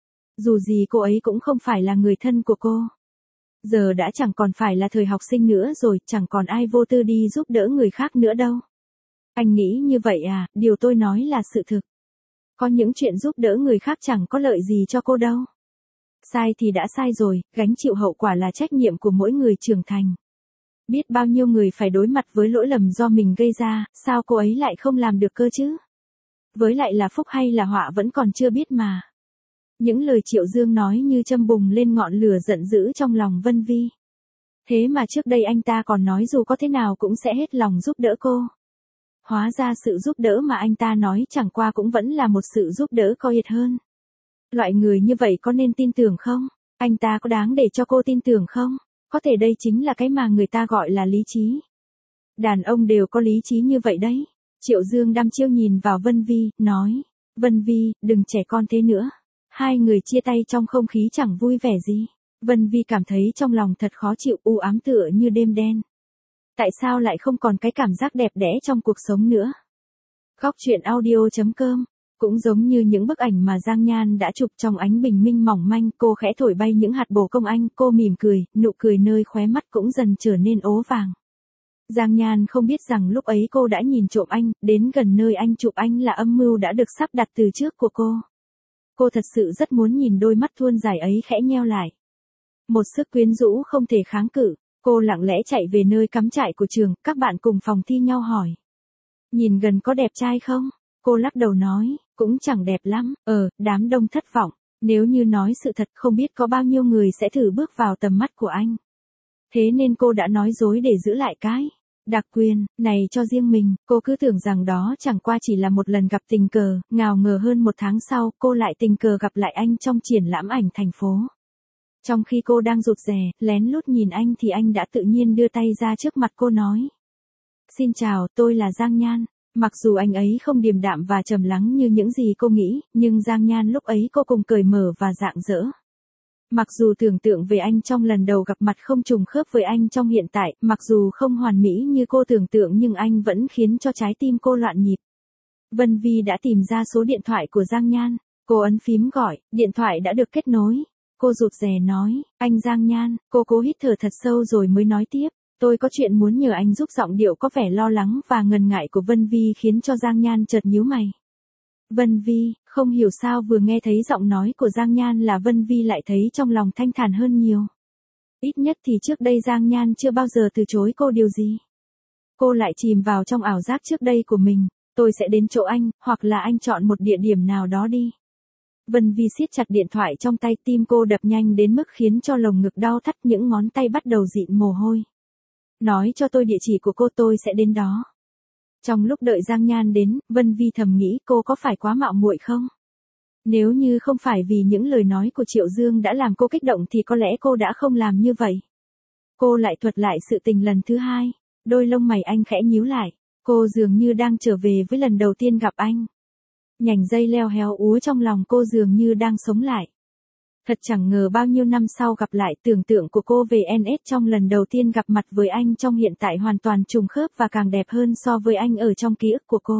Dù gì cô ấy cũng không phải là người thân của cô. Giờ đã chẳng còn phải là thời học sinh nữa rồi, chẳng còn ai vô tư đi giúp đỡ người khác nữa đâu. Anh nghĩ như vậy à, điều tôi nói là sự thực. Có những chuyện giúp đỡ người khác chẳng có lợi gì cho cô đâu. Sai thì đã sai rồi, gánh chịu hậu quả là trách nhiệm của mỗi người trưởng thành. Biết bao nhiêu người phải đối mặt với lỗi lầm do mình gây ra, sao cô ấy lại không làm được cơ chứ? Với lại là phúc hay là họa vẫn còn chưa biết mà. Những lời Triệu Dương nói như châm bùng lên ngọn lửa giận dữ trong lòng Vân Vi. Thế mà trước đây anh ta còn nói dù có thế nào cũng sẽ hết lòng giúp đỡ cô. Hóa ra sự giúp đỡ mà anh ta nói chẳng qua cũng vẫn là một sự giúp đỡ coi thiệt hơn. Loại người như vậy có nên tin tưởng không? Anh ta có đáng để cho cô tin tưởng không? Có thể đây chính là cái mà người ta gọi là lý trí. Đàn ông đều có lý trí như vậy đấy. Triệu Dương đăm chiêu nhìn vào Vân Vi, nói. Vân Vi, đừng trẻ con thế nữa. Hai người chia tay trong không khí chẳng vui vẻ gì. Vân Vi cảm thấy trong lòng thật khó chịu, u ám tựa như đêm đen. Tại sao lại không còn cái cảm giác đẹp đẽ trong cuộc sống nữa? Góc truyện audio.com Cũng giống như những bức ảnh mà Giang Nhan đã chụp trong ánh bình minh mỏng manh, cô khẽ thổi bay những hạt bồ công anh, cô mỉm cười, nụ cười nơi khóe mắt cũng dần trở nên ố vàng. Giang Nhan không biết rằng lúc ấy cô đã nhìn trộm anh, đến gần nơi anh chụp anh là âm mưu đã được sắp đặt từ trước của cô. Cô thật sự rất muốn nhìn đôi mắt thuôn dài ấy khẽ nheo lại. Một sức quyến rũ không thể kháng cự, cô lặng lẽ chạy về nơi cắm trại của trường, các bạn cùng phòng thi nhau hỏi. Nhìn gần có đẹp trai không? Cô lắc đầu nói, cũng chẳng đẹp lắm, đám đông thất vọng, nếu như nói sự thật không biết có bao nhiêu người sẽ thử bước vào tầm mắt của anh. Thế nên cô đã nói dối để giữ lại cái đặc quyền này cho riêng mình, cô cứ tưởng rằng đó chẳng qua chỉ là một lần gặp tình cờ, ngào ngờ hơn một tháng sau, cô lại tình cờ gặp lại anh trong triển lãm ảnh thành phố. Trong khi cô đang rụt rè, lén lút nhìn anh thì anh đã tự nhiên đưa tay ra trước mặt cô nói. Xin chào, tôi là Giang Nhan. Mặc dù anh ấy không điềm đạm và trầm lắng như những gì cô nghĩ, nhưng Giang Nhan lúc ấy cô cùng cởi mở và rạng rỡ. Mặc dù tưởng tượng về anh trong lần đầu gặp mặt không trùng khớp với anh trong hiện tại, mặc dù không hoàn mỹ như cô tưởng tượng nhưng anh vẫn khiến cho trái tim cô loạn nhịp. Vân Vi đã tìm ra số điện thoại của Giang Nhan, cô ấn phím gọi, điện thoại đã được kết nối. Cô rụt rè nói, anh Giang Nhan, cô cố hít thở thật sâu rồi mới nói tiếp. Tôi có chuyện muốn nhờ anh giúp. Giọng điệu có vẻ lo lắng và ngần ngại của Vân Vi khiến cho Giang Nhan chợt nhíu mày. Vân Vi, không hiểu sao vừa nghe thấy giọng nói của Giang Nhan là Vân Vi lại thấy trong lòng thanh thản hơn nhiều. Ít nhất thì trước đây Giang Nhan chưa bao giờ từ chối cô điều gì. Cô lại chìm vào trong ảo giác trước đây của mình, tôi sẽ đến chỗ anh, hoặc là anh chọn một địa điểm nào đó đi. Vân Vi siết chặt điện thoại trong tay, tim cô đập nhanh đến mức khiến cho lồng ngực đau thắt, những ngón tay bắt đầu dịn mồ hôi. Nói cho tôi địa chỉ của cô, tôi sẽ đến đó. Trong lúc đợi Giang Nhan đến, Vân Vi thầm nghĩ cô có phải quá mạo muội không? Nếu như không phải vì những lời nói của Triệu Dương đã làm cô kích động thì có lẽ cô đã không làm như vậy. Cô lại thuật lại sự tình lần thứ hai, đôi lông mày anh khẽ nhíu lại, cô dường như đang trở về với lần đầu tiên gặp anh. Nhành dây leo héo úa trong lòng cô dường như đang sống lại. Thật chẳng ngờ bao nhiêu năm sau gặp lại, tưởng tượng của cô về NS trong lần đầu tiên gặp mặt với anh trong hiện tại hoàn toàn trùng khớp và càng đẹp hơn so với anh ở trong ký ức của cô.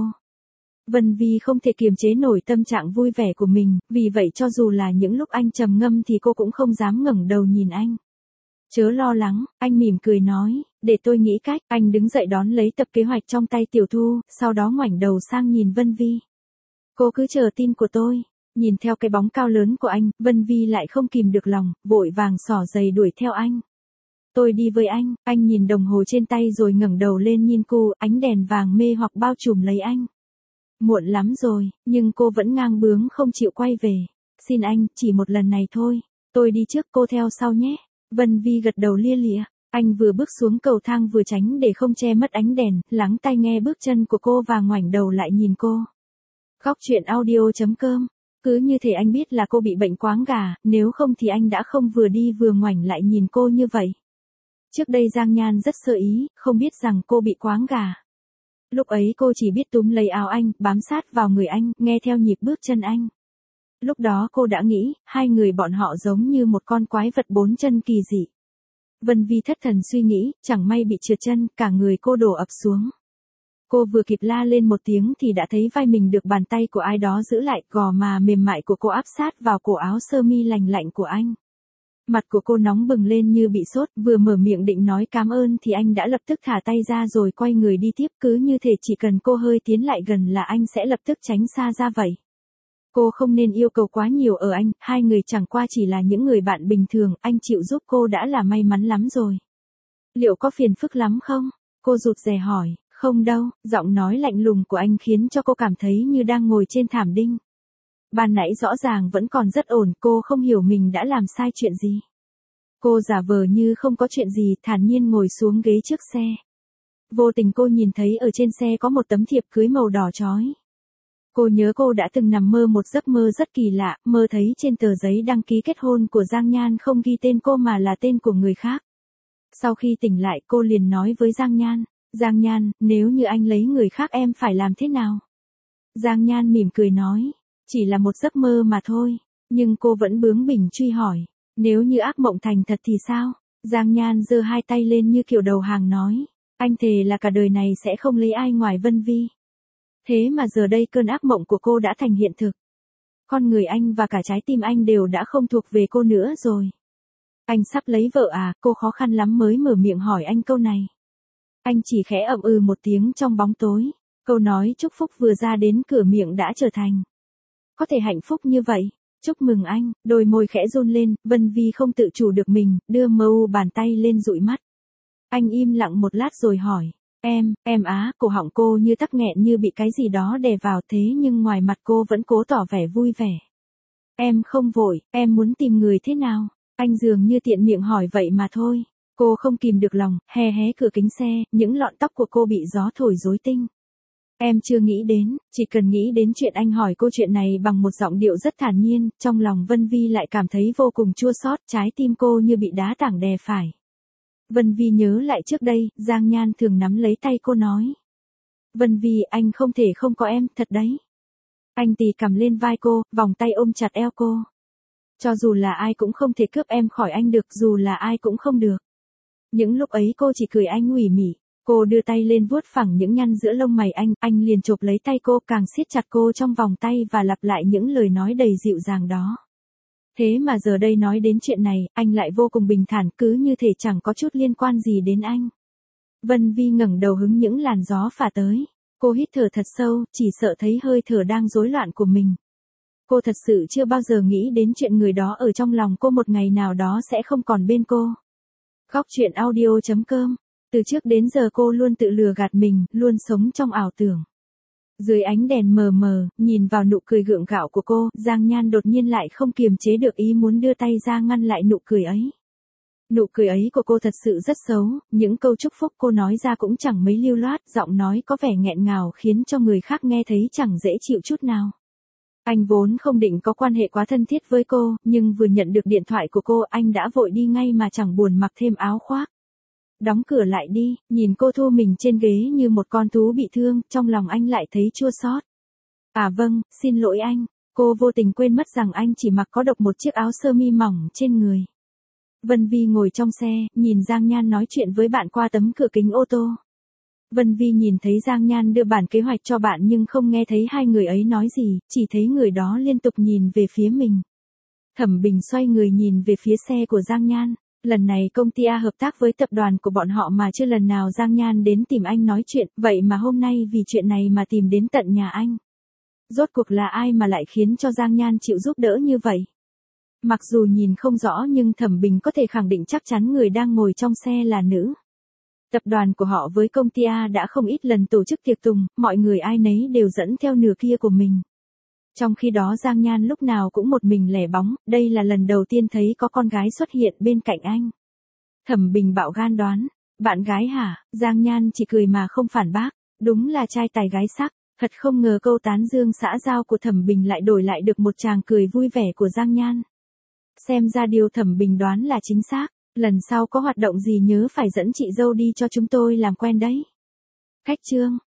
Vân Vi không thể kiềm chế nổi tâm trạng vui vẻ của mình, vì vậy cho dù là những lúc anh trầm ngâm thì cô cũng không dám ngẩng đầu nhìn anh. Chớ lo lắng, anh mỉm cười nói, để tôi nghĩ cách. Anh đứng dậy đón lấy tập kế hoạch trong tay Tiểu Thu, sau đó ngoảnh đầu sang nhìn Vân Vi. Cô cứ chờ tin của tôi. Nhìn theo cái bóng cao lớn của anh, Vân Vi lại không kìm được lòng, vội vàng xỏ giày đuổi theo anh. Tôi đi với anh nhìn đồng hồ trên tay rồi ngẩng đầu lên nhìn cô, ánh đèn vàng mê hoặc bao trùm lấy anh. Muộn lắm rồi, nhưng cô vẫn ngang bướng không chịu quay về. Xin anh, chỉ một lần này thôi, tôi đi trước cô theo sau nhé. Vân Vi gật đầu lia lịa, anh vừa bước xuống cầu thang vừa tránh để không che mất ánh đèn, lắng tai nghe bước chân của cô và ngoảnh đầu lại nhìn cô. Góc truyện audio.com. Cứ như thể anh biết là cô bị bệnh quáng gà, nếu không thì anh đã không vừa đi vừa ngoảnh lại nhìn cô như vậy. Trước đây Giang Nhan rất sơ ý, không biết rằng cô bị quáng gà. Lúc ấy cô chỉ biết túm lấy áo anh, bám sát vào người anh, nghe theo nhịp bước chân anh. Lúc đó cô đã nghĩ, hai người bọn họ giống như một con quái vật bốn chân kỳ dị. Vân Vi thất thần suy nghĩ, chẳng may bị trượt chân, cả người cô đổ ập xuống. Cô vừa kịp la lên một tiếng thì đã thấy vai mình được bàn tay của ai đó giữ lại, gò má mềm mại của cô áp sát vào cổ áo sơ mi lành lạnh của anh. Mặt của cô nóng bừng lên như bị sốt, vừa mở miệng định nói cảm ơn thì anh đã lập tức thả tay ra rồi quay người đi tiếp, cứ như thể chỉ cần cô hơi tiến lại gần là anh sẽ lập tức tránh xa ra vậy. Cô không nên yêu cầu quá nhiều ở anh, hai người chẳng qua chỉ là những người bạn bình thường, anh chịu giúp cô đã là may mắn lắm rồi. Liệu có phiền phức lắm không? Cô rụt rè hỏi. Không đâu, giọng nói lạnh lùng của anh khiến cho cô cảm thấy như đang ngồi trên thảm đinh. Ban nãy rõ ràng vẫn còn rất ổn, cô không hiểu mình đã làm sai chuyện gì. Cô giả vờ như không có chuyện gì, thản nhiên ngồi xuống ghế trước xe. Vô tình cô nhìn thấy ở trên xe có một tấm thiệp cưới màu đỏ chói. Cô nhớ cô đã từng nằm mơ một giấc mơ rất kỳ lạ, mơ thấy trên tờ giấy đăng ký kết hôn của Giang Nhan không ghi tên cô mà là tên của người khác. Sau khi tỉnh lại cô liền nói với Giang Nhan. Giang Nhan, nếu như anh lấy người khác em phải làm thế nào? Giang Nhan mỉm cười nói, chỉ là một giấc mơ mà thôi, nhưng cô vẫn bướng bỉnh truy hỏi, nếu như ác mộng thành thật thì sao? Giang Nhan giơ hai tay lên như kiểu đầu hàng nói, anh thề là cả đời này sẽ không lấy ai ngoài Vân Vi. Thế mà giờ đây cơn ác mộng của cô đã thành hiện thực. Con người anh và cả trái tim anh đều đã không thuộc về cô nữa rồi. Anh sắp lấy vợ à, cô khó khăn lắm mới mở miệng hỏi anh câu này. Anh chỉ khẽ ậm ừ một tiếng trong bóng tối. Câu nói chúc phúc vừa ra đến cửa miệng đã trở thành. Có thể hạnh phúc như vậy. Chúc mừng anh, đôi môi khẽ run lên, Vân Vi không tự chủ được mình, đưa mâu bàn tay lên dụi mắt. Anh im lặng một lát rồi hỏi. Em á, cổ họng cô như tắc nghẹn như bị cái gì đó đè vào thế nhưng ngoài mặt cô vẫn cố tỏ vẻ vui vẻ. Em không vội, em muốn tìm người thế nào? Anh dường như tiện miệng hỏi vậy mà thôi. Cô không kìm được lòng, hé hé cửa kính xe, những lọn tóc của cô bị gió thổi rối tinh. Em chưa nghĩ đến, chỉ cần nghĩ đến chuyện anh hỏi cô chuyện này bằng một giọng điệu rất thản nhiên, trong lòng Vân Vi lại cảm thấy vô cùng chua xót, trái tim cô như bị đá tảng đè phải. Vân Vi nhớ lại trước đây, Giang Nhan thường nắm lấy tay cô nói. Vân Vi, anh không thể không có em, thật đấy. Anh tì cầm lên vai cô, vòng tay ôm chặt eo cô. Cho dù là ai cũng không thể cướp em khỏi anh được, dù là ai cũng không được. Những lúc ấy cô chỉ cười anh ủy mỉ. Cô đưa tay lên vuốt phẳng những nhăn giữa lông mày anh liền chộp lấy tay cô càng siết chặt cô trong vòng tay và lặp lại những lời nói đầy dịu dàng đó. Thế mà giờ đây nói đến chuyện này, anh lại vô cùng bình thản cứ như thể chẳng có chút liên quan gì đến anh. Vân Vi ngẩng đầu hứng những làn gió phả tới. Cô hít thở thật sâu, chỉ sợ thấy hơi thở đang rối loạn của mình. Cô thật sự chưa bao giờ nghĩ đến chuyện người đó ở trong lòng cô một ngày nào đó sẽ không còn bên cô. Góc truyện audio.com. Từ trước đến giờ cô luôn tự lừa gạt mình, luôn sống trong ảo tưởng. Dưới ánh đèn mờ mờ, nhìn vào nụ cười gượng gạo của cô, Giang Nhan đột nhiên lại không kiềm chế được ý muốn đưa tay ra ngăn lại nụ cười ấy. Nụ cười ấy của cô thật sự rất xấu, những câu chúc phúc cô nói ra cũng chẳng mấy lưu loát, giọng nói có vẻ nghẹn ngào khiến cho người khác nghe thấy chẳng dễ chịu chút nào. Anh vốn không định có quan hệ quá thân thiết với cô, nhưng vừa nhận được điện thoại của cô anh đã vội đi ngay mà chẳng buồn mặc thêm áo khoác. Đóng cửa lại đi, nhìn cô thu mình trên ghế như một con thú bị thương, trong lòng anh lại thấy chua xót. À vâng, xin lỗi anh, cô vô tình quên mất rằng anh chỉ mặc có độc một chiếc áo sơ mi mỏng trên người. Vân Vi ngồi trong xe, nhìn Giang Nhan nói chuyện với bạn qua tấm cửa kính ô tô. Vân Vi nhìn thấy Giang Nhan đưa bản kế hoạch cho bạn nhưng không nghe thấy hai người ấy nói gì, chỉ thấy người đó liên tục nhìn về phía mình. Thẩm Bình xoay người nhìn về phía xe của Giang Nhan. Lần này công ty A hợp tác với tập đoàn của bọn họ mà chưa lần nào Giang Nhan đến tìm anh nói chuyện, vậy mà hôm nay vì chuyện này mà tìm đến tận nhà anh. Rốt cuộc là ai mà lại khiến cho Giang Nhan chịu giúp đỡ như vậy? Mặc dù nhìn không rõ nhưng Thẩm Bình có thể khẳng định chắc chắn người đang ngồi trong xe là nữ. Tập đoàn của họ với công ty A đã không ít lần tổ chức tiệc tùng, mọi người ai nấy đều dẫn theo nửa kia của mình. Trong khi đó Giang Nhan lúc nào cũng một mình lẻ bóng, đây là lần đầu tiên thấy có con gái xuất hiện bên cạnh anh. Thẩm Bình bạo gan đoán, bạn gái hả? Giang Nhan chỉ cười mà không phản bác, đúng là trai tài gái sắc, thật không ngờ câu tán dương xã giao của Thẩm Bình lại đổi lại được một tràng cười vui vẻ của Giang Nhan. Xem ra điều Thẩm Bình đoán là chính xác, lần sau có hoạt động gì nhớ phải dẫn chị dâu đi cho chúng tôi làm quen đấy. Khách trương.